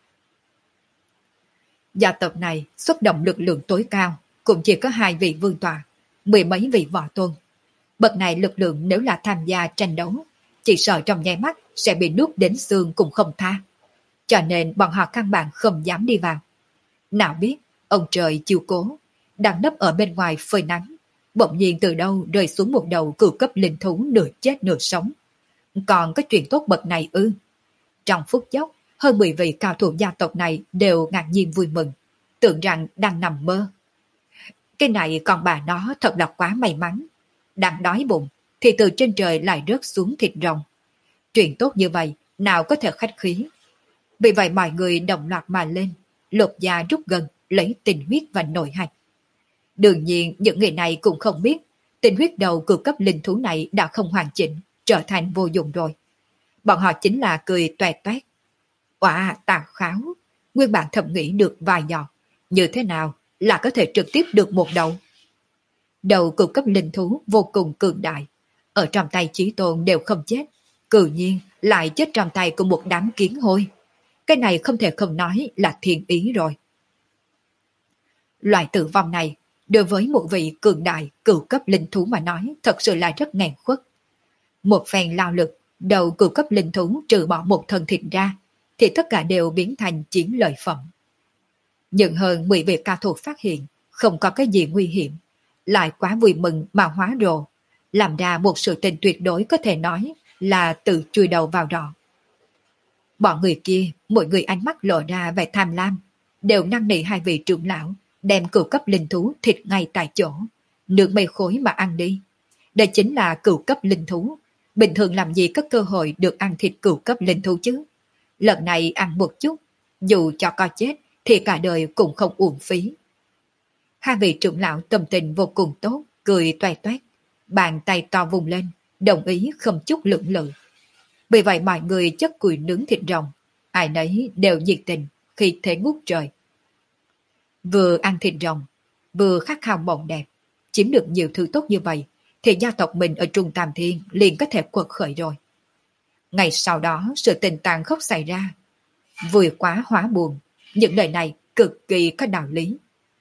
Gia tộc này xuất động lực lượng tối cao, cũng chỉ có hai vị vương tọa, mười mấy vị võ tôn. Bậc này lực lượng nếu là tham gia tranh đấu, chỉ sợ trong nháy mắt sẽ bị nuốt đến xương cũng không tha. cho nên bọn họ căn bản không dám đi vào. Nào biết, ông trời chiều cố, đang nấp ở bên ngoài phơi nắng, bỗng nhiên từ đâu rơi xuống một đầu cửu cấp linh thú nửa chết nửa sống. Còn có chuyện tốt bậc này ư? Trong phút chốc, hơn mười vị cao thủ gia tộc này đều ngạc nhiên vui mừng, tưởng rằng đang nằm mơ. Cái này còn bà nó thật là quá may mắn. Đang đói bụng, thì từ trên trời lại rớt xuống thịt rồng. Chuyện tốt như vậy, nào có thể khách khí. Vì vậy mọi người đồng loạt mà lên, lột da rút gần, lấy tinh huyết và nội hạch. Đương nhiên những người này cũng không biết, tinh huyết đầu cửu cấp linh thú này đã không hoàn chỉnh, trở thành vô dụng rồi. Bọn họ chính là cười toẹt toét. Quả tà kháo, nguyên bản thầm nghĩ được vài giọt, như thế nào là có thể trực tiếp được một đầu. Đầu cửu cấp linh thú vô cùng cường đại, ở trong tay Chí Tôn đều không chết, cự nhiên lại chết trong tay của một đám kiến hôi. Cái này không thể không nói là thiên ý rồi. Loại tử vong này, đối với một vị cường đại cửu cấp linh thú mà nói thật sự là rất nghẹn khuất. Một phen lao lực, đầu cửu cấp linh thú trừ bỏ một thân thịt ra, thì tất cả đều biến thành chiến lợi phẩm. Nhưng hơn mười vị cao thủ phát hiện không có cái gì nguy hiểm, lại quá vui mừng mà hóa rồ, làm ra một sự tình tuyệt đối có thể nói là tự chui đầu vào rọ. Bọn người kia, mỗi người ánh mắt lộ ra vẻ tham lam, đều năn nỉ hai vị trưởng lão đem cửu cấp linh thú thịt ngay tại chỗ, nướng mây khối mà ăn đi. Đây chính là cửu cấp linh thú, bình thường làm gì có cơ hội được ăn thịt cửu cấp linh thú chứ. Lần này ăn một chút, dù cho có chết thì cả đời cũng không uổng phí. Hai vị trưởng lão tâm tình vô cùng tốt, cười toét toét, bàn tay to vùng lên, đồng ý không chút lưỡng lự. Vì vậy mọi người chất cùi nướng thịt rồng, ai nấy đều nhiệt tình khi thế ngút trời. Vừa ăn thịt rồng, vừa khát khao mộng đẹp, chiếm được nhiều thứ tốt như vậy, thì gia tộc mình ở Trung Tam Thiên liền có thể quật khởi rồi. Ngày sau đó sự tình tàn khốc xảy ra, vừa quá hóa buồn, những lời này cực kỳ có đạo lý.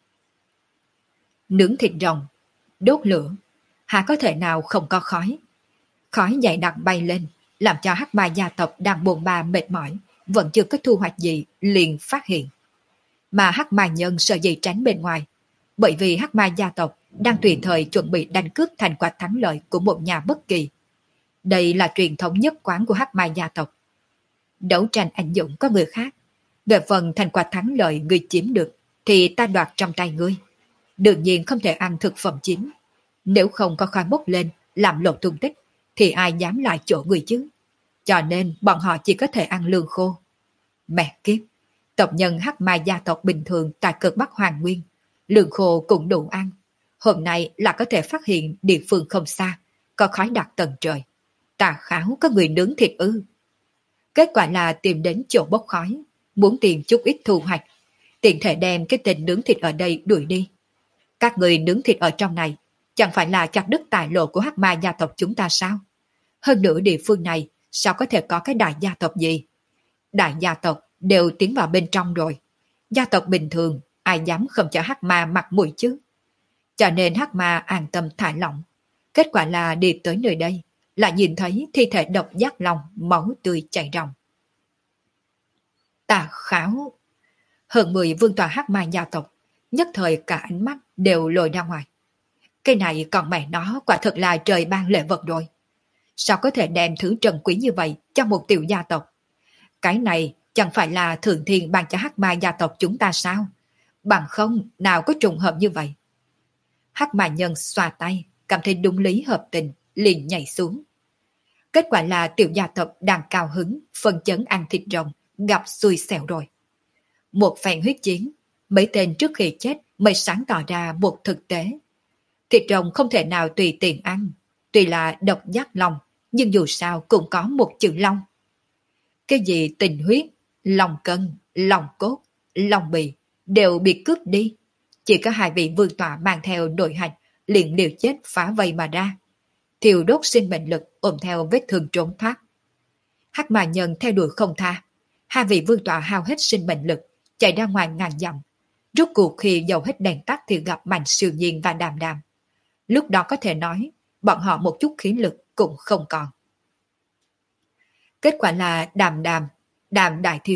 Nướng thịt rồng, đốt lửa, há có thể nào không có khói. Khói dày đặc bay lên, làm cho hắc ma gia tộc đang bồn ba mệt mỏi, vẫn chưa có thu hoạch gì, liền phát hiện. Mà hắc ma nhân sợ gì tránh bên ngoài, bởi vì hắc ma gia tộc đang tùy thời chuẩn bị đánh cướp thành quả thắng lợi của một nhà bất kỳ. Đây là truyền thống nhất quán của hắc ma gia tộc. Đấu tranh anh dũng có người khác, về phần thành quả thắng lợi người chiếm được, thì ta đoạt trong tay ngươi. Đương nhiên không thể ăn thực phẩm chín. Nếu không có khói bốc lên, làm lộ tung tích, thì ai dám lại chỗ người chứ? Cho nên bọn họ chỉ có thể ăn lương khô. Mẹ kiếp, tộc nhân hắc ma gia tộc bình thường tại cực Bắc Hoàng Nguyên, lương khô cũng đủ ăn. Hôm nay là có thể phát hiện địa phương không xa, có khói đặc tầng trời. Tà kháo có người nướng thịt ư. Kết quả là tìm đến chỗ bốc khói, muốn tìm chút ít thu hoạch, tiện thể đem cái tên nướng thịt ở đây đuổi đi. Các người nướng thịt ở trong này, chẳng phải là chặt đứt tài lộ của hắc ma gia tộc chúng ta sao? Hơn nữa địa phương này, sao có thể có cái đại gia tộc gì? Đại gia tộc đều tiến vào bên trong rồi. Gia tộc bình thường, ai dám không cho hắc ma mặt mũi chứ? Cho nên hắc ma an tâm thả lỏng. Kết quả là đi tới nơi đây, lại nhìn thấy thi thể độc giác lòng, máu tươi chảy ròng. Tà kháo! Hơn mười vương tòa hắc ma gia tộc, nhất thời cả ánh mắt đều lồi ra ngoài. Cái này còn mẹ nó quả thật là trời ban lễ vật rồi. Sao có thể đem thứ trân quý như vậy cho một tiểu gia tộc? Cái này chẳng phải là thượng thiên ban cho hắc ma gia tộc chúng ta sao? Bằng không, nào có trùng hợp như vậy. Hắc ma nhân xoa tay, cảm thấy đúng lý hợp tình, liền nhảy xuống. Kết quả là tiểu gia tộc đang cao hứng, phân chấn ăn thịt rồng, gặp xui xẻo rồi. Một phen huyết chiến, mấy tên trước khi chết mới sáng tỏ ra một thực tế. Thịt rồng không thể nào tùy tiện ăn, tuy là độc giác lòng, nhưng dù sao cũng có một chữ long. Cái gì tình huyết, lòng cân, lòng cốt, lòng bì đều bị cướp đi. Chỉ có hai vị vương tọa mang theo nội hành, liền liều chết phá vây mà ra. Thiêu đốt sinh mệnh lực ôm theo vết thương trốn thoát. Hắc ma nhân theo đuổi không tha. Hai vị vương tọa hao hết sinh mệnh lực, chạy ra ngoài ngàn dặm. Rốt cuộc khi dầu hết đèn tắt thì gặp Mạnh Siêu Nhiên và Đàm Đàm. Lúc đó có thể nói, bọn họ một chút khí lực cũng không còn. Kết quả là Đàm Đàm, Đàm đại thiếu,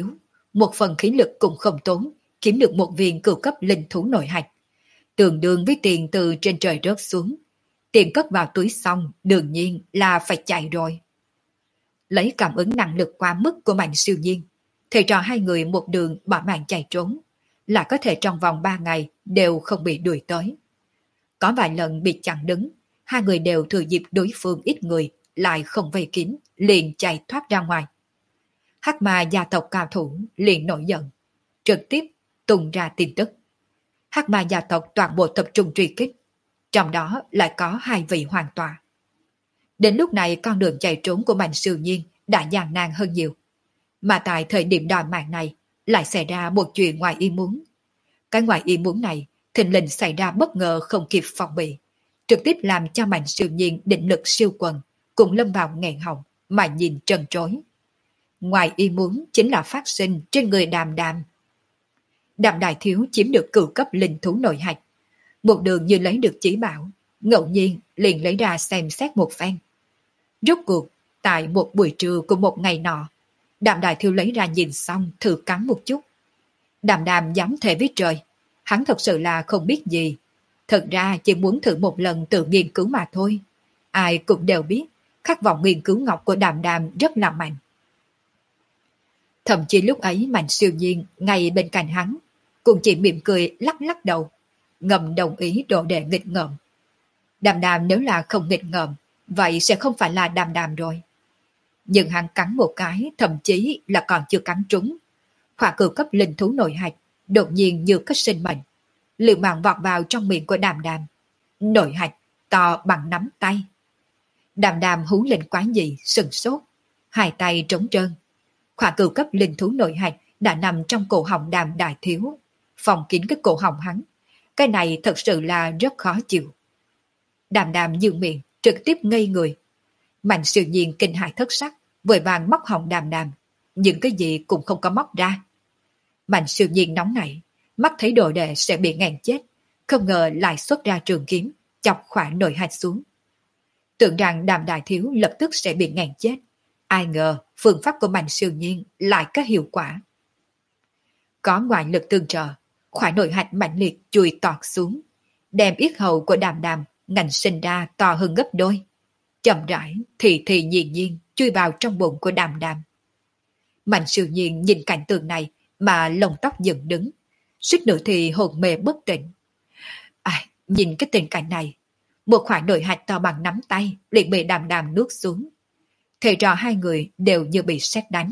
một phần khí lực cũng không tốn, kiếm được một viên cửu cấp linh thú nội hạch, tương đương với tiền từ trên trời rớt xuống. Tiền cất vào túi xong, đương nhiên là phải chạy rồi. Lấy cảm ứng năng lực quá mức của Mạnh Siêu Nhiên, thầy trò hai người một đường bỏ mạng chạy trốn, là có thể trong vòng ba ngày đều không bị đuổi tới. Có vài lần bị chặn đứng, hai người đều thừa dịp đối phương ít người, lại không vây kín, liền chạy thoát ra ngoài. Hắc Ma gia tộc cao thủ liền nổi giận, trực tiếp tung ra tin tức. Hắc Ma gia tộc toàn bộ tập trung truy kích, trong đó lại có hai vị hoàng tọa. Đến lúc này con đường chạy trốn của Mạnh Siêu Nhiên đã gian nan hơn nhiều. Mà tại thời điểm đòi mạng này lại xảy ra một chuyện ngoài ý muốn. Cái ngoài ý muốn này thình lình xảy ra bất ngờ không kịp phòng bị, trực tiếp làm cho Mạnh Siêu Nhiên định lực siêu quần cũng lâm vào nghẹn họng mà nhìn trần trối. Ngoài ý muốn chính là phát sinh trên người Đàm Đàm. Đàm Đại Thiếu chiếm được cửu cấp linh thú nội hạch, một đường như lấy được chỉ bảo, ngẫu nhiên liền lấy ra xem xét một phen. Rốt cuộc, tại một buổi trưa của một ngày nọ, Đàm Đại Thiếu lấy ra nhìn xong thử cắn một chút. Đàm Đàm dám thề với trời, hắn thật sự là không biết gì. Thật ra chỉ muốn thử một lần tự nghiên cứu mà thôi. Ai cũng đều biết, khát vọng nghiên cứu ngọc của Đàm Đàm rất là mạnh. Thậm chí lúc ấy Mạnh Siêu Nhiên ngay bên cạnh hắn, cũng chỉ mỉm cười lắc lắc đầu, ngầm đồng ý đồ đệ nghịch ngợm. Đàm Đàm nếu là không nghịch ngợm, vậy sẽ không phải là Đàm Đàm rồi. Nhưng hắn cắn một cái, thậm chí là còn chưa cắn trúng. Hỏa cửu cấp linh thú nội hạch đột nhiên như có sinh mệnh, liều mạng vọt vào trong miệng của Đàm Đàm. Nội hạch to bằng nắm tay. Đàm Đàm hú lên quái dị, sừng sốt, hai tay trống trơn. Hỏa cửu cấp linh thú nội hạch đã nằm trong cổ họng Đàm Đại Thiếu, phòng kín cái cổ họng hắn. Cái này thật sự là rất khó chịu. Đàm Đàm dương miệng, trực tiếp ngây người. Mạnh Siêu Nhiên kinh hãi thất sắc, vội vàng móc họng Đàm Đàm, nhưng cái gì cũng không có móc ra. Mạnh Siêu Nhiên nóng nảy, mắt thấy đồ đệ sẽ bị nghẹn chết, không ngờ lại xuất ra trường kiếm, chọc khỏa nội hạch xuống. Tưởng rằng Đàm Đại Thiếu lập tức sẽ bị nghẹn chết, ai ngờ phương pháp của Mạnh Siêu Nhiên lại có hiệu quả. Có ngoại lực tương trợ, khỏa nội hạch mạnh liệt chui tọt xuống, đem yết hầu của Đàm Đàm ngạnh sinh ra to hơn gấp đôi. Chậm rãi, thì thì nhiên nhiên chui vào trong bụng của Đàm Đàm. Mạnh Siêu Nhiên nhìn cảnh tượng này mà lông tóc dựng đứng, suýt nữa thì hồn mê bất tỉnh. À, nhìn cái tình cảnh này, một khoản nội hạch to bằng nắm tay liền bị Đàm Đàm nuốt xuống. Thầy trò hai người đều như bị sét đánh.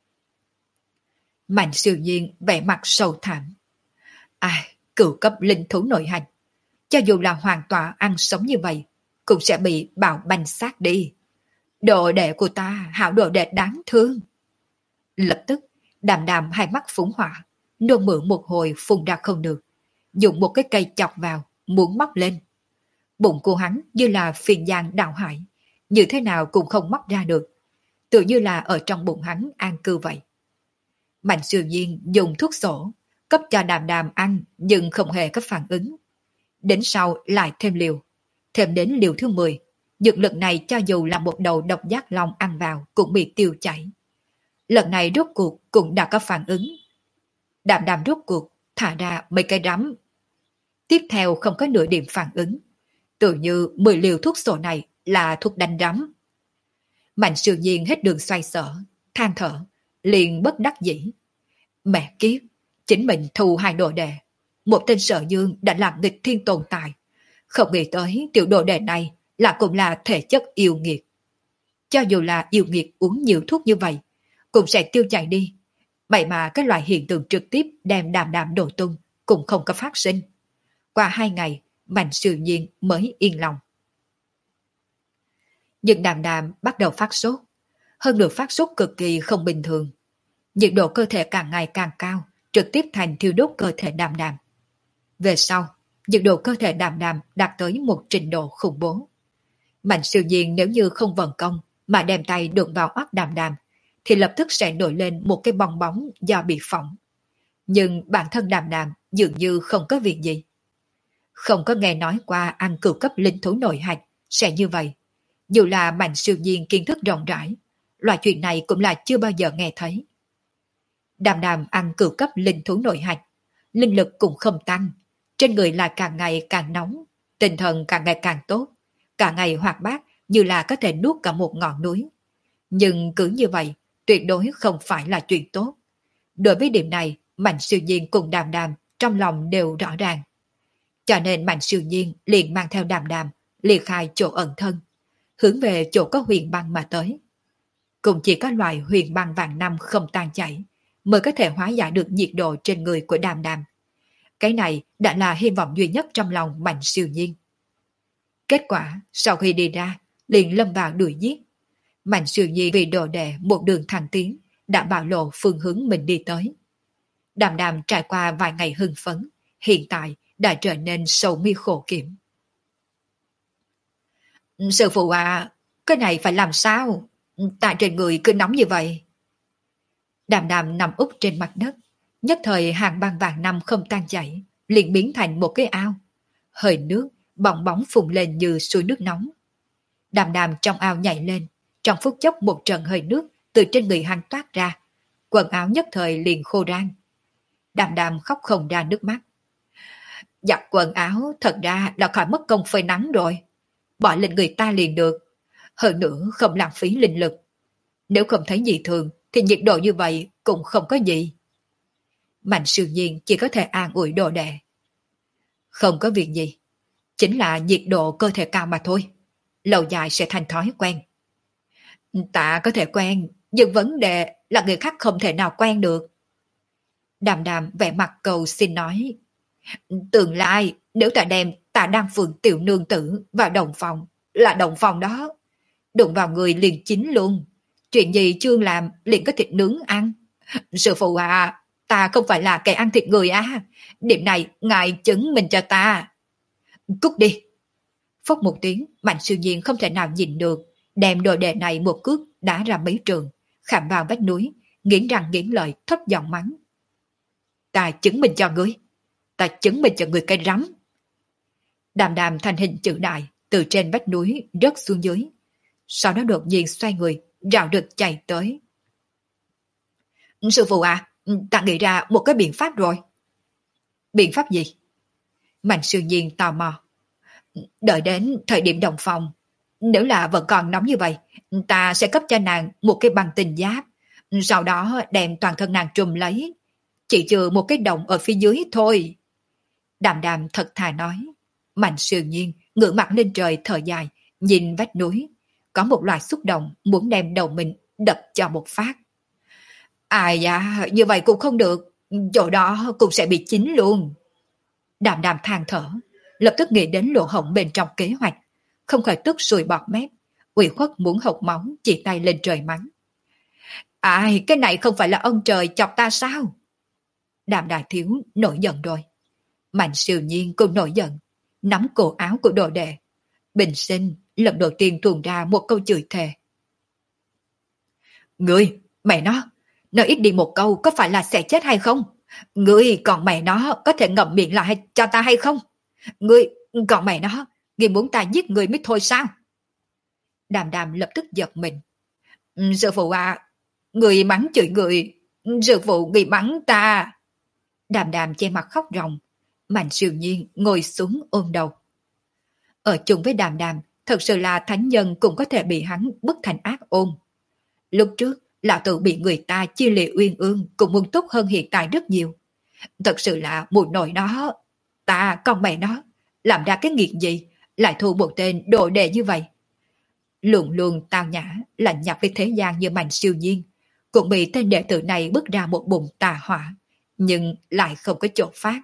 Mạnh Siêu Nhiên vẻ mặt sầu thảm. À, cửu cấp linh thú nội hạch, cho dù là hoàn toàn ăn sống như vậy, cũng sẽ bị bạo banh xác đi. Đồ đệ của ta, hảo đồ đệ đáng thương. Lập tức, Đàm Đàm hai mắt phúng hỏa, nôn mửa một hồi phun ra không được, dùng một cái cây chọc vào, muốn móc lên. Bụng của hắn như là phiền giang đạo hải, như thế nào cũng không móc ra được, tự như là ở trong bụng hắn an cư vậy. Mạnh Siêu Nhiên dùng thuốc sổ, cấp cho Đàm Đàm ăn nhưng không hề có phản ứng. Đến sau lại thêm liều, thêm đến liều thứ mười, dược lực này cho dù là một đầu độc giác long ăn vào cũng bị tiêu chảy. Lần này rốt cuộc cũng đã có phản ứng. Đàm Đàm rốt cuộc thả ra mấy cây rắm. Tiếp theo không có nửa điểm phản ứng, tự như mười liều thuốc sổ này là thuốc đánh rắm. Mạnh Siêu Nhiên hết đường xoay sở, than thở, liền bất đắc dĩ. Mẹ kiếp, chính mình thù hai đồ đệ, một tên Sở Dương đã làm nghịch thiên tồn tại, không nghĩ tới tiểu đồ đệ này là cũng là thể chất yêu nghiệt. Cho dù là yêu nghiệt uống nhiều thuốc như vậy, cũng sẽ tiêu chảy đi. Vậy mà cái loại hiện tượng trực tiếp đem Đàm Đàm đổ tung cũng không có phát sinh. Qua hai ngày, Mạnh Siêu Nhiên mới yên lòng. Nhưng Đàm Đàm bắt đầu phát sốt, hơn được phát sốt cực kỳ không bình thường. Nhiệt độ cơ thể càng ngày càng cao, trực tiếp thành thiêu đốt cơ thể Đàm Đàm. Về sau, nhiệt độ cơ thể Đàm Đàm đạt tới một trình độ khủng bố. Mạnh Siêu Nhiên nếu như không vận công mà đem tay đụng vào óc Đàm Đàm, thì lập tức sẽ nổi lên một cái bong bóng do bị phỏng. Nhưng bản thân Đàm Đàm dường như không có việc gì. Không có nghe nói qua ăn cửu cấp linh thú nội hạch sẽ như vậy. Dù là Mạnh Siêu Nhiên kiến thức rộng rãi, loại chuyện này cũng là chưa bao giờ nghe thấy. Đàm đàm ăn cửu cấp linh thú nội hạch, linh lực cũng không tăng, trên người lại càng ngày càng nóng, tinh thần càng ngày càng tốt, cả ngày hoạt bát như là có thể nuốt cả một ngọn núi. Nhưng cứ như vậy, tuyệt đối không phải là chuyện tốt. Đối với điểm này, Mạnh Siêu Nhiên cùng Đàm Đàm trong lòng đều rõ ràng. Cho nên Mạnh Siêu Nhiên liền mang theo Đàm Đàm, liệt khai chỗ ẩn thân, hướng về chỗ có huyền băng mà tới. Cũng chỉ có loại huyền băng vàng năm không tan chảy, mới có thể hóa giải được nhiệt độ trên người của Đàm Đàm. Cái này đã là hy vọng duy nhất trong lòng Mạnh Siêu Nhiên. Kết quả, sau khi đi ra, liền lâm vào đuổi giết. Mạnh Siêu Nhiên vì đồ đệ một đường thẳng tiến, đã bạo lộ phương hướng mình đi tới. Đàm Đàm trải qua vài ngày hưng phấn, hiện tại đã trở nên sầu mi khổ kiểm. Sư phụ à, cái này phải làm sao? Tại trên người cứ nóng như vậy. Đàm Đàm nằm úp trên mặt đất, nhất thời hàng băng vàng năm không tan chảy, liền biến thành một cái ao. Hơi nước bong bóng phun lên như suối nước nóng. Đàm Đàm trong ao nhảy lên, trong phút chốc một trận hơi nước từ trên người hắn toát ra, quần áo nhất thời liền khô rang. Đàm Đàm khóc không ra nước mắt. Giặt quần áo thật ra là khỏi mất công phơi nắng rồi, bỏ lên người ta liền được, hơn nữa không lãng phí linh lực. Nếu không thấy gì thường thì nhiệt độ như vậy cũng không có gì. Mạnh Siêu Nhiên chỉ có thể an ủi đồ đệ. Không có việc gì, chính là nhiệt độ cơ thể cao mà thôi, lâu dài sẽ thành thói quen. Ta có thể quen, nhưng vấn đề là người khác không thể nào quen được. Đàm Đàm vẻ mặt cầu xin nói, tương lai nếu ta đem ta đang phường tiểu nương tử vào đồng phòng, là đồng phòng đó, đụng vào người liền chín luôn, chuyện gì chưa làm liền có thịt nướng ăn. Sư phụ à, ta không phải là kẻ ăn thịt người à, điểm này ngài chứng minh cho ta. Cút đi. Phốc một tiếng, Mạnh Siêu Nhiên không thể nào nhìn được, đem đồ đệ này một cước đá ra mấy trường, khảm vào vách núi, nghiến răng nghiến lợi thấp giọng mắng. Ta chứng minh cho ngươi, ta chứng minh cho ngươi cái rắm. Đàm Đàm thành hình chữ đại từ trên vách núi rớt xuống dưới, sau đó đột nhiên xoay người, rào rực chạy tới. Sư phụ à, ta nghĩ ra một cái biện pháp rồi. Biện pháp gì? Mạnh Siêu Nhiên tò mò. Đợi đến thời điểm đồng phòng, nếu là vẫn còn nóng như vậy, ta sẽ cấp cho nàng một cái băng tinh giáp, sau đó đem toàn thân nàng trùm lấy, chỉ trừ một cái đồng ở phía dưới thôi. Đàm Đàm thật thà nói. Mạnh Siêu Nhiên ngửa mặt lên trời thở dài, nhìn vách núi, có một loại xúc động muốn đem đầu mình đập cho một phát. Ai da, như vậy cũng không được, chỗ đó cũng sẽ bị chín luôn. Đàm Đàm than thở, lập tức nghĩ đến lỗ hổng bên trong kế hoạch, không khỏi tức sùi bọt mép, ủy khuất muốn hộc máu, chỉ tay lên trời mắng. Ai, cái này không phải là ông trời chọc ta sao? Đàm Đại Thiếu nổi giận rồi. Mạnh Siêu Nhiên cũng nổi giận, nắm cổ áo của đồ đệ. Bình sinh lần đầu tiên tuôn ra một câu chửi thề. Ngươi, mẹ nó, nói ít đi một câu có phải là sẽ chết hay không? Ngươi còn mẹ nó có thể ngậm miệng lại cho ta hay không? Ngươi, còn mẹ nó, ngươi muốn ta giết ngươi mới thôi sao? Đàm Đàm lập tức giật mình. Sư phụ à, người mắng chửi người, sư phụ người mắng ta. Đàm Đàm che mặt khóc ròng. Mạnh Siêu Nhiên ngồi xuống ôm đầu. Ở chung với Đàm Đàm, thật sự là thánh nhân cũng có thể bị hắn bức thành ác ôn. Lúc trước, lão tử bị người ta chia lìa uyên ương cũng muốn tốt hơn hiện tại rất nhiều. Thật sự là mùi nồi đó, ta con mẹ nó, làm ra cái nghiệt gì, lại thu một tên đồ đệ như vậy. Luôn luôn tao nhã, lạnh nhạt với thế gian như Mạnh Siêu Nhiên, cũng bị tên đệ tử này bức ra một bụng tà hỏa, nhưng lại không có chỗ phát.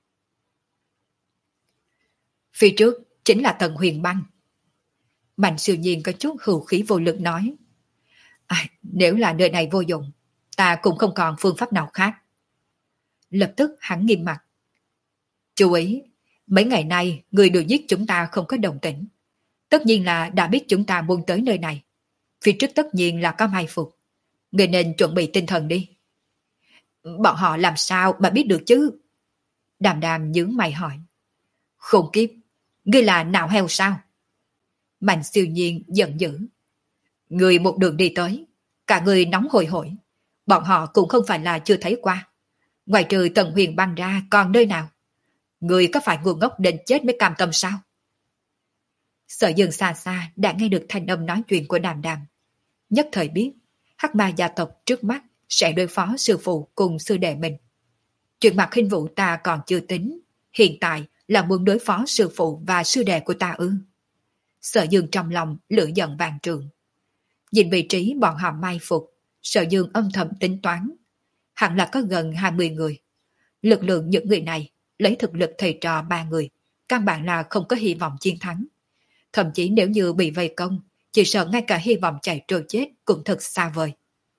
Phía trước chính là Tần Huyền Băng. Mạnh Siêu Nhiên có chút hữu khí vô lực nói. À, nếu là nơi này vô dụng, ta cũng không còn phương pháp nào khác. Lập tức hắn nghiêm mặt. Chú ý, mấy ngày nay người đuổi giết chúng ta không có đồng tĩnh. Tất nhiên là đã biết chúng ta muốn tới nơi này. Phía trước tất nhiên là có mai phục. Người nên chuẩn bị tinh thần đi. Bọn họ làm sao mà biết được chứ? Đàm Đàm nhướng mày hỏi. Khủng kiếp, ngươi là nào heo sao? Mạnh Siêu Nhiên giận dữ. Người một đường đi tới, cả người nóng hổi hổi. Bọn họ cũng không phải là chưa thấy qua. Ngoài trừ Tần Huyền băng ra còn nơi nào? Người có phải ngu ngốc đến chết mới cam tâm sao? Sở Dương xa xa đã nghe được thanh âm nói chuyện của Đàm Đàm. Nhất thời biết, hắc ma gia tộc trước mắt sẽ đối phó sư phụ cùng sư đệ mình. Chuyện mặt khinh vụ ta còn chưa tính, hiện tại là muốn đối phó sư phụ và sư đệ của ta ư. Sở Dương trong lòng lửa giận vàng trường. Nhìn vị trí bọn họ mai phục, Sở Dương âm thầm tính toán. Hẳn là có gần hai mươi người. Lực lượng những người này lấy thực lực thầy trò ba người, căn bản là không có hy vọng chiến thắng. Thậm chí nếu như bị vây công, chỉ sợ ngay cả hy vọng chạy trôi chết cũng thật xa vời.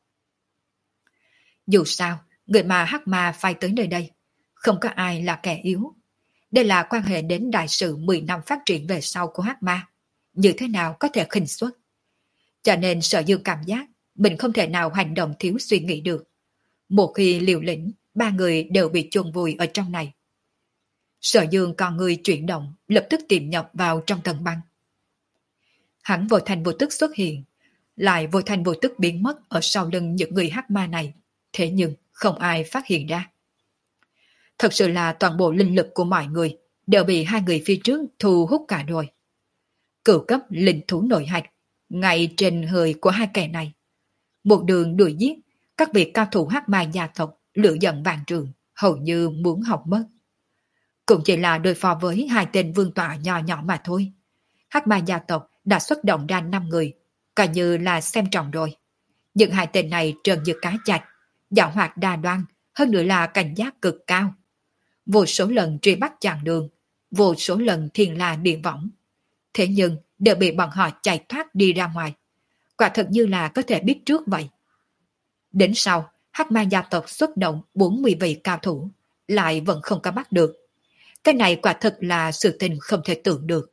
Dù sao, người mà hắc ma phai tới nơi đây, không có ai là kẻ yếu. Đây là quan hệ đến đại sự mười năm phát triển về sau của hắc ma. Như thế nào có thể khinh suất? Cho nên Sở Dương cảm giác mình không thể nào hành động thiếu suy nghĩ được. Một khi liều lĩnh, ba người đều bị chôn vùi ở trong này. Sở Dương còn người chuyển động, lập tức tiềm nhập vào trong tầng băng. Hắn vô thành vô tức xuất hiện, lại vô thành vô tức biến mất ở sau lưng những người hắc ma này. Thế nhưng không ai phát hiện ra. Thật sự là toàn bộ linh lực của mọi người đều bị hai người phía trước thu hút cả rồi. Cửu cấp linh thú nội hạch, ngay trên hơi của hai kẻ này. Một đường đuổi giết, các vị cao thủ hắc ma gia tộc lửa giận vàng trường, hầu như muốn học mất. Cũng chỉ là đối phó với hai tên vương tọa nhỏ nhỏ mà thôi. Hắc ma gia tộc đã xuất động ra năm người, coi như là xem trọng rồi. Nhưng hai tên này trơn như cá chạch, dạo hoạt đa đoan, hơn nữa là cảnh giác cực cao. Vô số lần truy bắt chặn đường, vô số lần thiên la điện võng. Thế nhưng đều bị bọn họ chạy thoát đi ra ngoài. Quả thật như là có thể biết trước vậy. Đến sau, hắc ma gia tộc xuất động bốn mươi vị cao thủ, lại vẫn không có bắt được. Cái này quả thật là sự tình không thể tưởng được.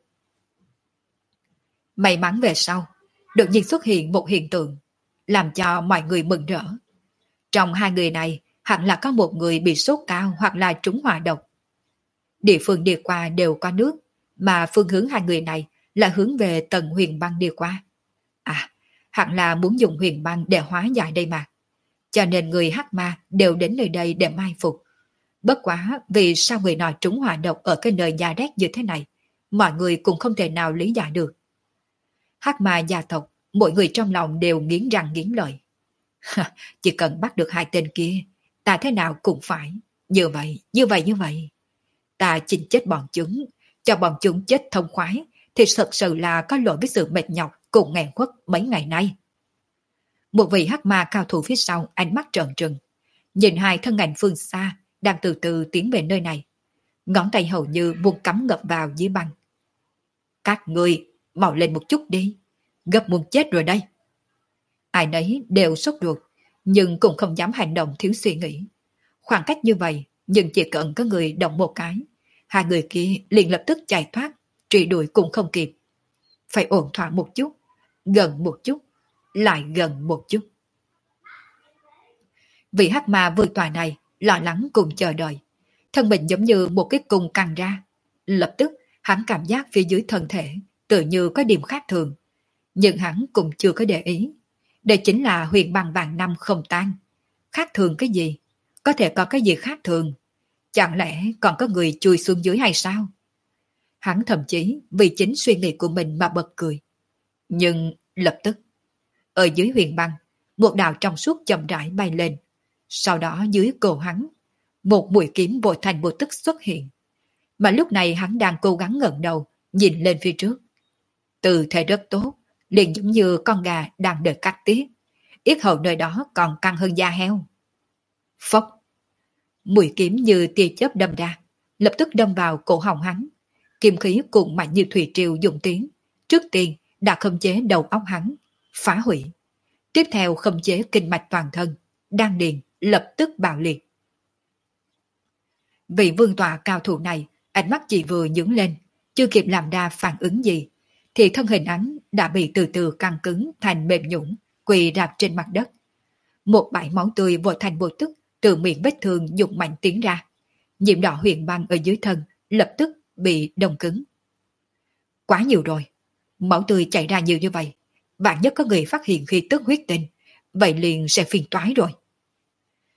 May mắn về sau, đột nhiên xuất hiện một hiện tượng, làm cho mọi người mừng rỡ. Trong hai người này, hẳn là có một người bị sốt cao hoặc là trúng hỏa độc. Địa phương đi qua đều có nước, mà phương hướng hai người này là hướng về tầng huyền băng đi qua. À, hẳn là muốn dùng huyền băng để hóa giải đây mà. Cho nên người hắc ma đều đến nơi đây để mai phục. Bất quá vì sao người nọ trúng hỏa độc ở cái nơi nhà rét như thế này, mọi người cũng không thể nào lý giải được. Hắc ma gia tộc, mỗi người trong lòng đều nghiến răng nghiến lợi. Chỉ cần bắt được hai tên kia, ta thế nào cũng phải. Như vậy, như vậy, như vậy. Ta chinh chết bọn chúng, cho bọn chúng chết thông khoái, thì thật sự là có lỗi với sự mệt nhọc cùng nghẹn khuất mấy ngày nay. Một vị hắc ma cao thủ phía sau ánh mắt trợn trừng, nhìn hai thân ảnh phương xa đang từ từ tiến về nơi này. Ngón tay hầu như muốn cắm ngập vào dưới băng. Các ngươi mau lên một chút đi, gấp muốn chết rồi đây. Ai nấy đều sốt ruột, nhưng cũng không dám hành động thiếu suy nghĩ. Khoảng cách như vậy, nhưng chỉ cần có người động một cái, hai người kia liền lập tức chạy thoát, truy đuổi cũng không kịp. Phải ổn thỏa một chút, gần một chút, lại gần một chút. Vị hắc ma vương tòa này lo lắng cùng chờ đợi, thân mình giống như một cái cung căng ra. Lập tức hắn cảm giác phía dưới thân thể tự như có điểm khác thường, nhưng hắn cũng chưa có để ý. Đây chính là huyền băng vàng năm không tan. Khác thường cái gì? Có thể có cái gì khác thường? Chẳng lẽ còn có người chui xuống dưới hay sao? Hắn thậm chí vì chính suy nghĩ của mình mà bật cười. Nhưng lập tức, ở dưới huyền băng, một đạo trong suốt chậm rãi bay lên. Sau đó dưới cổ hắn, một mũi kiếm vội thành vô tức xuất hiện. Mà lúc này hắn đang cố gắng ngẩng đầu, nhìn lên phía trước. Tư thế rất tốt, liền giống như con gà đang đợi cắt tiết. Yết hầu nơi đó còn căng hơn da heo. Phốc! Mũi kiếm như tia chớp đâm ra, lập tức đâm vào cổ họng hắn. Kim khí cuộn mạnh như thủy triều dùng tiếng. Trước tiên đã khống chế đầu óc hắn, phá hủy. Tiếp theo khống chế kinh mạch toàn thân, đan điền lập tức bạo liệt. Vị vương tọa cao thủ này, ánh mắt chỉ vừa nhướng lên, chưa kịp làm ra phản ứng gì, thì thân hình hắn đã bị từ từ căng cứng thành mềm nhũn, quỳ rạp trên mặt đất. Một bãi máu tươi vội thành vô tức từ miệng vết thương dùng mạnh tiến ra. Nhiễm đỏ huyền băng ở dưới thân lập tức bị đông cứng. Quá nhiều rồi, máu tươi chảy ra nhiều như vậy, vạn nhất có người phát hiện khi tức huyết tinh, vậy liền sẽ phiền toái rồi.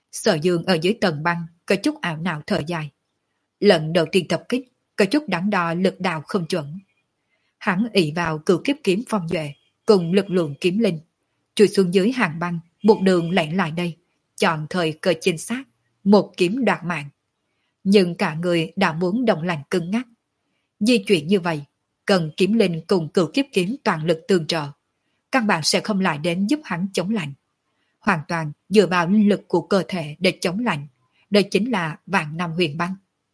Sở Dương ở dưới tầng băng có chút ảo não thở dài. Lần đầu tiên tập kích có chút đắn đo lực đạo không chuẩn. Hắn ỷ vào cửu kiếp kiếm phong duệ cùng lực lượng kiếm linh, chui xuống dưới hàng băng, một đường lẻn lại đây, chọn thời cơ chính xác, một kiếm đoạt mạng. Nhưng cả người đã muốn động lành cứng ngắc. Di chuyển như vậy, cần kiếm linh cùng cửu kiếp kiếm toàn lực tương trợ. Căn bản sẽ không lại đến giúp hắn chống lạnh. Hoàn toàn dựa vào linh lực của cơ thể để chống lạnh. Đây chính là vạn năm huyền băng.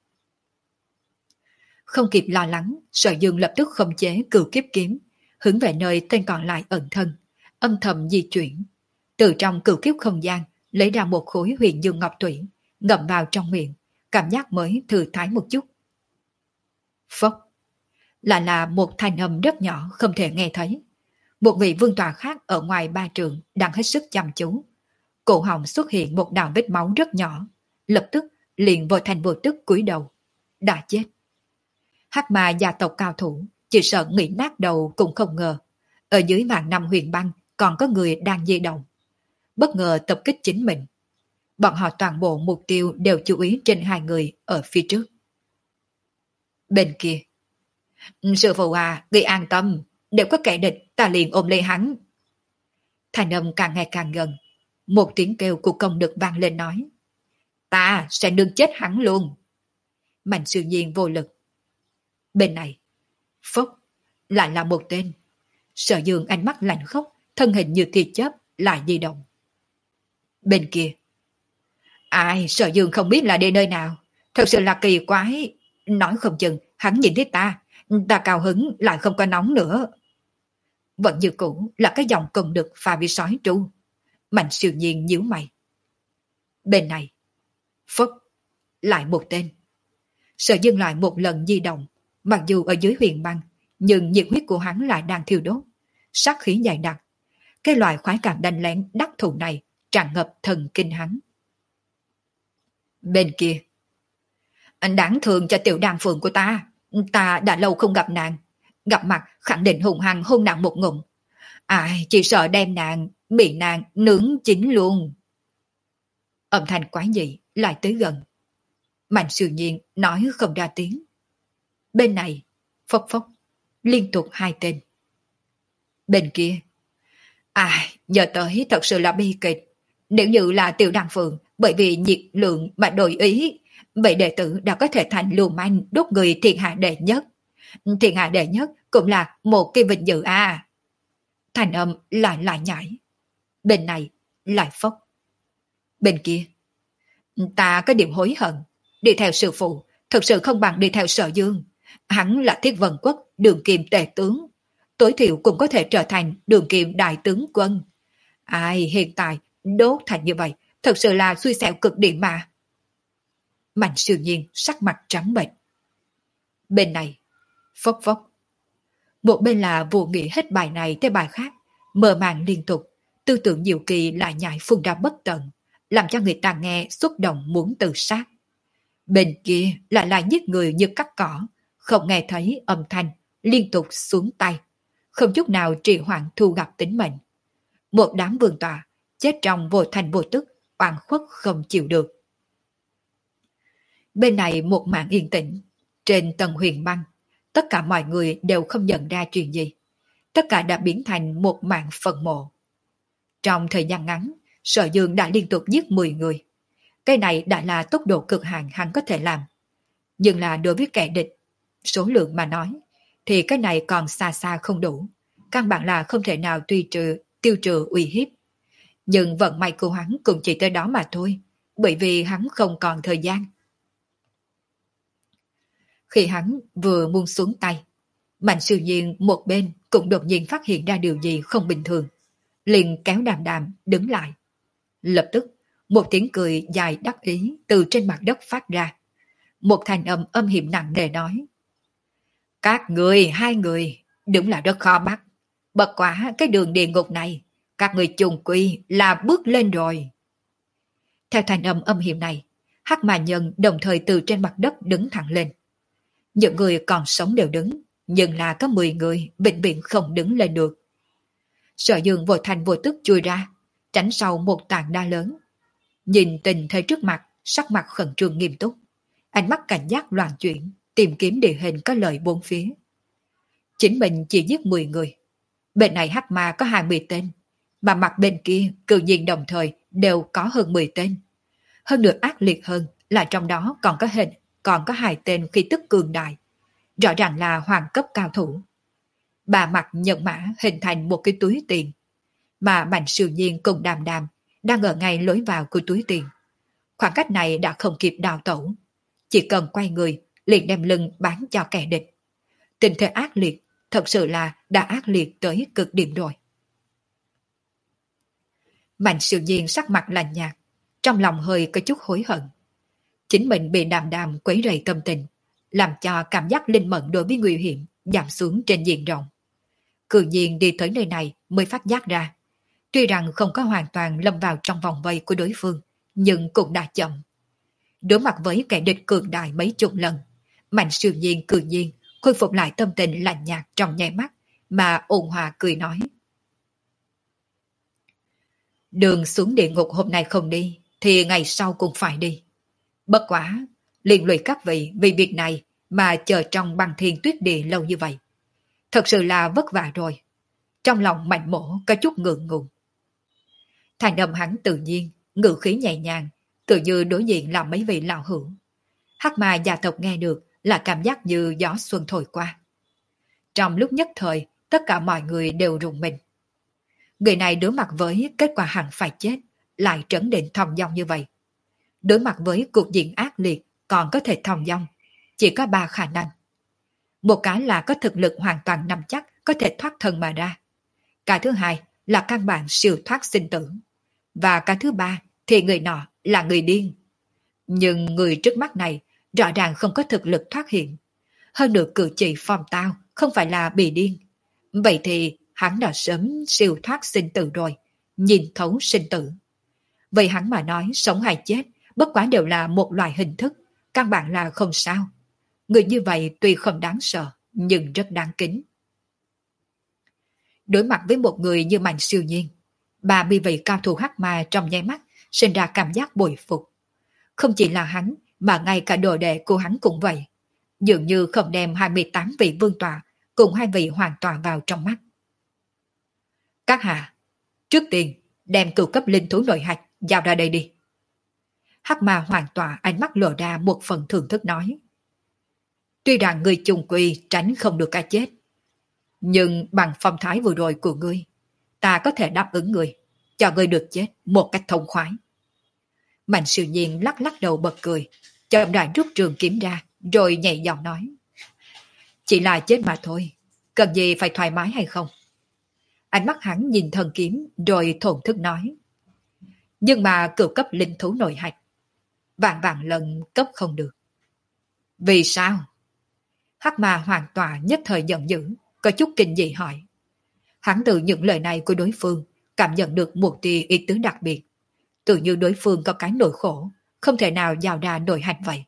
Không kịp lo lắng, Sở Dương lập tức khống chế cửu kiếp kiếm, hướng về nơi tên còn lại ẩn thân, âm thầm di chuyển. Từ trong cửu kiếp không gian, lấy ra một khối huyền dương ngọc thủy, ngậm vào trong miệng, cảm giác mới thư thái một chút. Phốc, lại là một thanh âm rất nhỏ không thể nghe thấy. Một vị vương tọa khác ở ngoài ba trường đang hết sức chăm chú. Cổ họng xuất hiện một đạo vết máu rất nhỏ, lập tức liền vô thành vô tức cúi đầu. Đã chết. Hắc Ma gia tộc cao thủ, chỉ sợ nghĩ nát đầu cũng không ngờ. Ở dưới vạn năm huyền băng còn có người đang di động. Bất ngờ tập kích chính mình. Bọn họ toàn bộ mục tiêu đều chú ý trên hai người ở phía trước. Bên kia. Sư phụ à, ngươi an tâm. Nếu có kẻ địch ta liền ôm lấy hắn. Thành âm càng ngày càng gần. Một tiếng kêu của công lực vang lên nói. Ta sẽ nương chết hắn luôn. Mạnh Sư Nhiên vô lực. Bên này. Phốc. Lại là một tên. Sở Dương ánh mắt lạnh khốc, thân hình như tia chớp lại di động. Bên kia. Ai, Sở Dương không biết là đi nơi nào. Thật sự là kỳ quái. Nói không chừng hắn nhìn thấy ta, ta cao hứng lại không có nóng nữa. Vẫn như cũ là cái dòng công lực pha với sói tru. Mạnh Siêu Nhiên nhíu mày. Bên này. Phốc. Lại một tên. Sở Dương lại một lần di động. Mặc dù ở dưới huyền băng, nhưng nhiệt huyết của hắn lại đang thiêu đốt. Sát khí dày đặc. Cái loại khoái cảm đánh lén đắc thủ này tràn ngập thần kinh hắn. Bên kia. Anh đáng thương cho tiểu đàn phượng của ta. Ta đã lâu không gặp nàng. Gặp mặt khẳng định hùng hăng hôn nàng một ngụm. Ai chỉ sợ đem nàng, bị nàng nướng chín luôn. Âm thanh quái dị lại tới gần. Mạnh Siêu Nhiên nói không ra tiếng. Bên này, phốc phốc, liên tục hai tên. Bên kia. Ai, nhờ tới thật sự là bi kịch. Nếu như là tiểu đàn phượng, bởi vì nhiệt lượng mà đổi ý, vậy đệ tử đã có thể thành lưu manh đốt người thiên hạ đệ nhất. Thiên hạ đệ nhất cũng là một cái vinh dự à. Thành âm lại lại nhảy. Bên này lại phốc. Bên kia. Ta có điểm hối hận. Đi theo sư phụ thực sự không bằng đi theo Sở Dương. Hắn là Thiết Vân Quốc đường kim tề tướng. Tối thiểu cũng có thể trở thành đường kim đại tướng quân. Ai hiện tại đốt thành như vậy thật sự là xui xẻo cực điểm mà. Mạnh Siêu Nhiên sắc mặt trắng bệch. Bên này. Phốc phốc. Một bên là vô nghĩa hết bài này tới bài khác, mơ màng liên tục, tư tưởng nhiều kỳ lại nhảy phun ra bất tận, làm cho người ta nghe xúc động muốn tự sát. Bên kia lại là giết người như cắt cỏ, không nghe thấy âm thanh, liên tục xuống tay, không chút nào trì hoãn thu gặp tính mệnh. Một đám vương tọa, chết trong vô thành vô tức, oan khuất không chịu được. Bên này một màn yên tĩnh, trên tầng huyền băng, tất cả mọi người đều không nhận ra chuyện gì. Tất cả đã biến thành một mảng phần mộ. Trong thời gian ngắn, Sở Dương đã liên tục giết mười người. Cái này đã là tốc độ cực hạn hắn có thể làm. Nhưng là đối với kẻ địch, số lượng mà nói, thì cái này còn xa xa không đủ. Căn bản là không thể nào tuy trừ, tiêu trừ uy hiếp. Nhưng vận may của hắn cũng chỉ tới đó mà thôi, bởi vì hắn không còn thời gian. Khi hắn vừa buông xuống tay, Mạnh Siêu Nhiên một bên cũng đột nhiên phát hiện ra điều gì không bình thường. Liền kéo Đàm Đàm đứng lại. Lập tức, một tiếng cười dài đắc ý từ trên mặt đất phát ra. Một thanh âm âm hiểm nặng nề nói. Các người, hai người, đúng là rất khó bắt. Bất quá cái đường địa ngục này, các người trùng quy là bước lên rồi. Theo thanh âm âm hiểm này, Hắc Ma Nhân đồng thời từ trên mặt đất đứng thẳng lên. Những người còn sống đều đứng, nhưng là có mười người bệnh viện không đứng lên được. Sở Dương vô thành vô tức chui ra, tránh sau một tảng đá lớn. Nhìn tình thế trước mặt, sắc mặt khẩn trương nghiêm túc, ánh mắt cảnh giác loạn chuyển, tìm kiếm địa hình có lợi bốn phía. Chính mình chỉ giết mười người. Bên này hắc ma có hai mươi tên, mà mặt bên kia cự nhiên đồng thời đều có hơn mười tên. Hơn nữa ác liệt hơn là trong đó còn có hình, còn có hai tên khí tức cường đại. Rõ ràng là hoàng cấp cao thủ. Bà mặt nhận mã hình thành một cái túi tiền, mà Mạnh Siêu Nhiên cùng Đàm Đàm đang ở ngay lối vào của túi tiền. Khoảng cách này đã không kịp đào tẩu, chỉ cần quay người liền đem lưng bán cho kẻ địch. Tình thế ác liệt, thật sự là đã ác liệt tới cực điểm rồi. Mạnh Siêu Nhiên sắc mặt lạnh nhạt, trong lòng hơi có chút hối hận. Chính mình bị Đàm Đàm quấy rầy tâm tình, làm cho cảm giác linh mẫn đối với nguy hiểm giảm xuống trên diện rộng. Cự nhiên đi tới nơi này mới phát giác ra, tuy rằng không có hoàn toàn lâm vào trong vòng vây của đối phương, nhưng cũng đã chậm. Đối mặt với kẻ địch cường đại mấy chục lần, Mạnh Siêu Nhiên cự nhiên khôi phục lại tâm tình lạnh nhạt trong nháy mắt, mà ôn hòa cười nói. Đường xuống địa ngục hôm nay không đi, thì ngày sau cũng phải đi. Bất quá, liên lụy các vị vì việc này mà chờ trong băng thiên tuyết địa lâu như vậy. Thật sự là vất vả rồi. Trong lòng Mạnh Mỗ có chút ngượng ngùng. Thành âm hắn tự nhiên, ngữ khí nhẹ nhàng, tự như đối diện là mấy vị lão hữu. Hắc ma gia tộc nghe được là cảm giác như gió xuân thổi qua. Trong lúc nhất thời, tất cả mọi người đều rùng mình. Người này đối mặt với kết quả hẳn phải chết, lại trấn định thong dong như vậy. Đối mặt với cuộc diện ác liệt còn có thể thong dong, chỉ có ba khả năng. Một cái là có thực lực hoàn toàn nắm chắc có thể thoát thân mà ra. Cái thứ hai là căn bản siêu thoát sinh tử. Và cái thứ ba thì người nọ là người điên. Nhưng người trước mắt này rõ ràng không có thực lực thoát hiện. Hơn nữa cử chỉ phong tao không phải là bị điên. Vậy thì hắn đã sớm siêu thoát sinh tử rồi, nhìn thấu sinh tử. Vậy hắn mà nói sống hay chết bất quá đều là một loại hình thức, căn bản là không sao. Người như vậy tuy không đáng sợ, nhưng rất đáng kính. Đối mặt với một người như Mạnh Siêu Nhiên, bà bị vị cao thủ hắc ma trong nháy mắt sinh ra cảm giác bội phục. Không chỉ là hắn, mà ngay cả đồ đệ của hắn cũng vậy. Dường như không đem hai mươi tám vị vương tọa cùng hai vị hoàng tọa vào trong mắt. Các hạ, trước tiên đem cửu cấp linh thú nội hạch giao ra đây đi. Hắc ma hoàng tọa ánh mắt lộ ra một phần thưởng thức nói. Tuy rằng người chung quy tránh không được cái chết, nhưng bằng phong thái vừa rồi của ngươi, ta có thể đáp ứng ngươi, cho ngươi được chết một cách thông khoái. Mạnh Siêu Nhiên lắc lắc đầu bật cười, chậm rãi rút trường kiếm ra, rồi nhẹ giọng nói. Chỉ là chết mà thôi, cần gì phải thoải mái hay không? Ánh mắt hắn nhìn thần kiếm, rồi thổn thức nói. Nhưng mà cửu cấp linh thú nội hạch, vạn vạn lần cấp không được. Vì sao? Hắc ma hoàn toàn nhất thời giận dữ, có chút kinh dị hỏi. Hắn từ những lời này của đối phương cảm nhận được một tia ý tứ đặc biệt, tự như đối phương có cái nỗi khổ, không thể nào giao ra nội hạch vậy.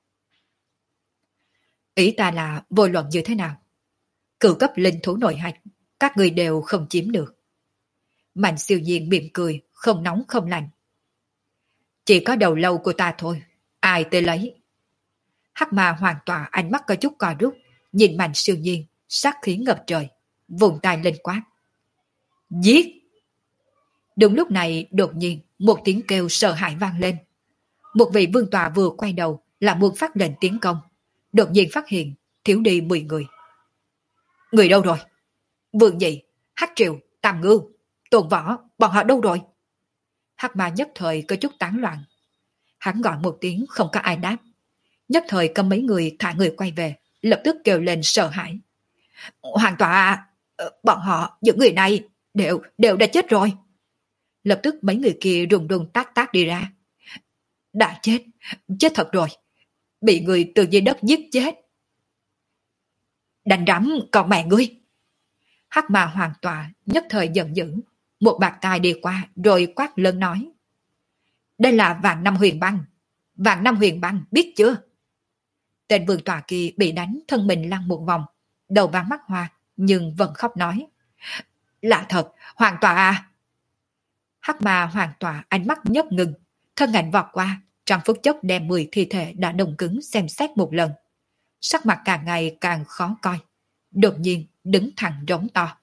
Ý ta là vô luận như thế nào, cửu cấp linh thú nội hạch các người đều không chiếm được. Mạnh Siêu Nhiên mỉm cười, không nóng không lạnh. Chỉ có đầu lâu của ta thôi, ai tới lấy. Hắc ma hoàn toàn ánh mắt có chút co rút, nhìn Mạnh Siêu Nhiên, sát khí ngập trời, vùng tay lên quát. Giết! Đúng lúc này đột nhiên một tiếng kêu sợ hãi vang lên. Một vị vương tọa vừa quay đầu là muốn phát lệnh tiến công, đột nhiên phát hiện thiếu đi mười người. Người đâu rồi? Vương Nhị, Hắc Triều, Tam Ngưu, Tôn Võ, bọn họ đâu rồi? Hắc ma nhất thời có chút tán loạn. Hắn gọi một tiếng không có ai đáp. Nhất thời có mấy người thả người quay về, lập tức kêu lên sợ hãi. Hoàng tọa, bọn họ, những người này đều, đều đã chết rồi. Lập tức mấy người kia rùng rùng tác tác đi ra. Đã chết, chết thật rồi. Bị người từ dưới đất giết chết. Đánh rắm còn mẹ ngươi. Hắc ma hoàng tọa nhất thời giận dữ, một bạt tai đi qua rồi quát lớn nói. Đây là vạn năm huyền băng. Vạn năm huyền băng, biết chưa? Tên vương tọa kia bị đánh thân mình lăn một vòng, đầu vàng mắt hoa, nhưng vẫn khóc nói. Lạ thật, hoàng tọa à. Hắc ma hoàng tọa ánh mắt nhấp ngừng, Thân ảnh vọt qua, trong phút chốc đem mười thi thể đã đông cứng xem xét một lần. Sắc mặt càng ngày càng khó coi. Đột nhiên đứng thẳng rống to.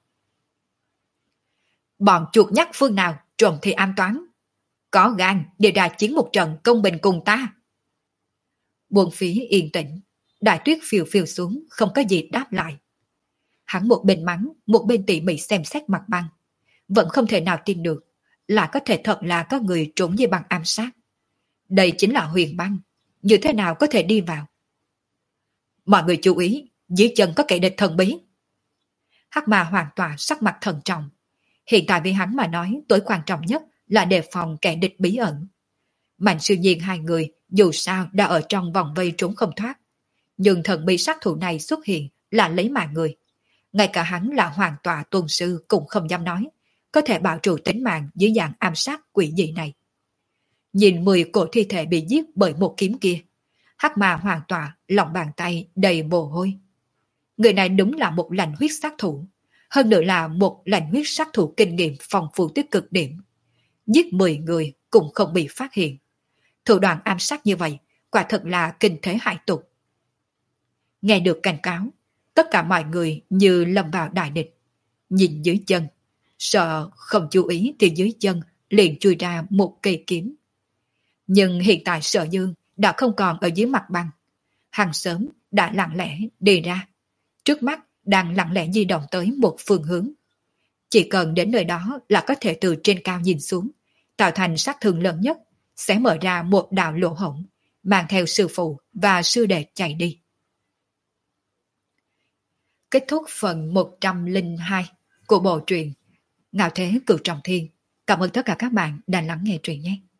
Bọn chuột nhắt phương nào trộm thì an toán. Có gan để ra chiến một trận công bình cùng ta. Buồn phí yên tĩnh, đại tuyết phiêu phiêu xuống không có gì đáp lại. Hắn một bên mắng, một bên tỉ mỉ xem xét mặt băng. Vẫn không thể nào tin được là có thể thật là có người trốn dưới băng ám sát. Đây chính là huyền băng, như thế nào có thể đi vào? Mọi người chú ý, dưới chân có kẻ địch thần bí. Hắc Ma hoàn toàn sắc mặt thận trọng. Hiện tại với hắn mà nói tối quan trọng nhất là đề phòng kẻ địch bí ẩn. Mạnh Sư Diên hai người dù sao đã ở trong vòng vây trốn không thoát. Nhưng thần bí sát thủ này xuất hiện là lấy mạng người. Ngay cả hắn là hoàng tọa tôn sư cũng không dám nói, có thể bảo trụ tính mạng dưới dạng ám sát quỷ dị này. Nhìn mười cổ thi thể bị giết bởi một kiếm kia, Hắc Ma hoàng tọa lòng bàn tay đầy mồ hôi. Người này đúng là một lãnh huyết sát thủ, hơn nữa là một lãnh huyết sát thủ kinh nghiệm phong phú tới cực điểm. Giết mười người cũng không bị phát hiện. Thủ đoạn ám sát như vậy, quả thật là kinh thế hại tục. Nghe được cảnh cáo, tất cả mọi người như lâm vào đại địch. Nhìn dưới chân, sợ không chú ý thì dưới chân liền chui ra một cây kiếm. Nhưng hiện tại Sở Dương đã không còn ở dưới mặt băng. Hắn sớm đã lặng lẽ đi ra. Trước mắt đang lặng lẽ di động tới một phương hướng. Chỉ cần đến nơi đó là có thể từ trên cao nhìn xuống, tạo thành sát thương lớn nhất, sẽ mở ra một đạo lỗ hổng, mang theo sư phụ và sư đệ chạy đi. Kết thúc phần một trăm lẻ hai của bộ truyện Ngạo Thế Cửu Trọng Thiên. Cảm ơn tất cả các bạn đã lắng nghe truyện nhé.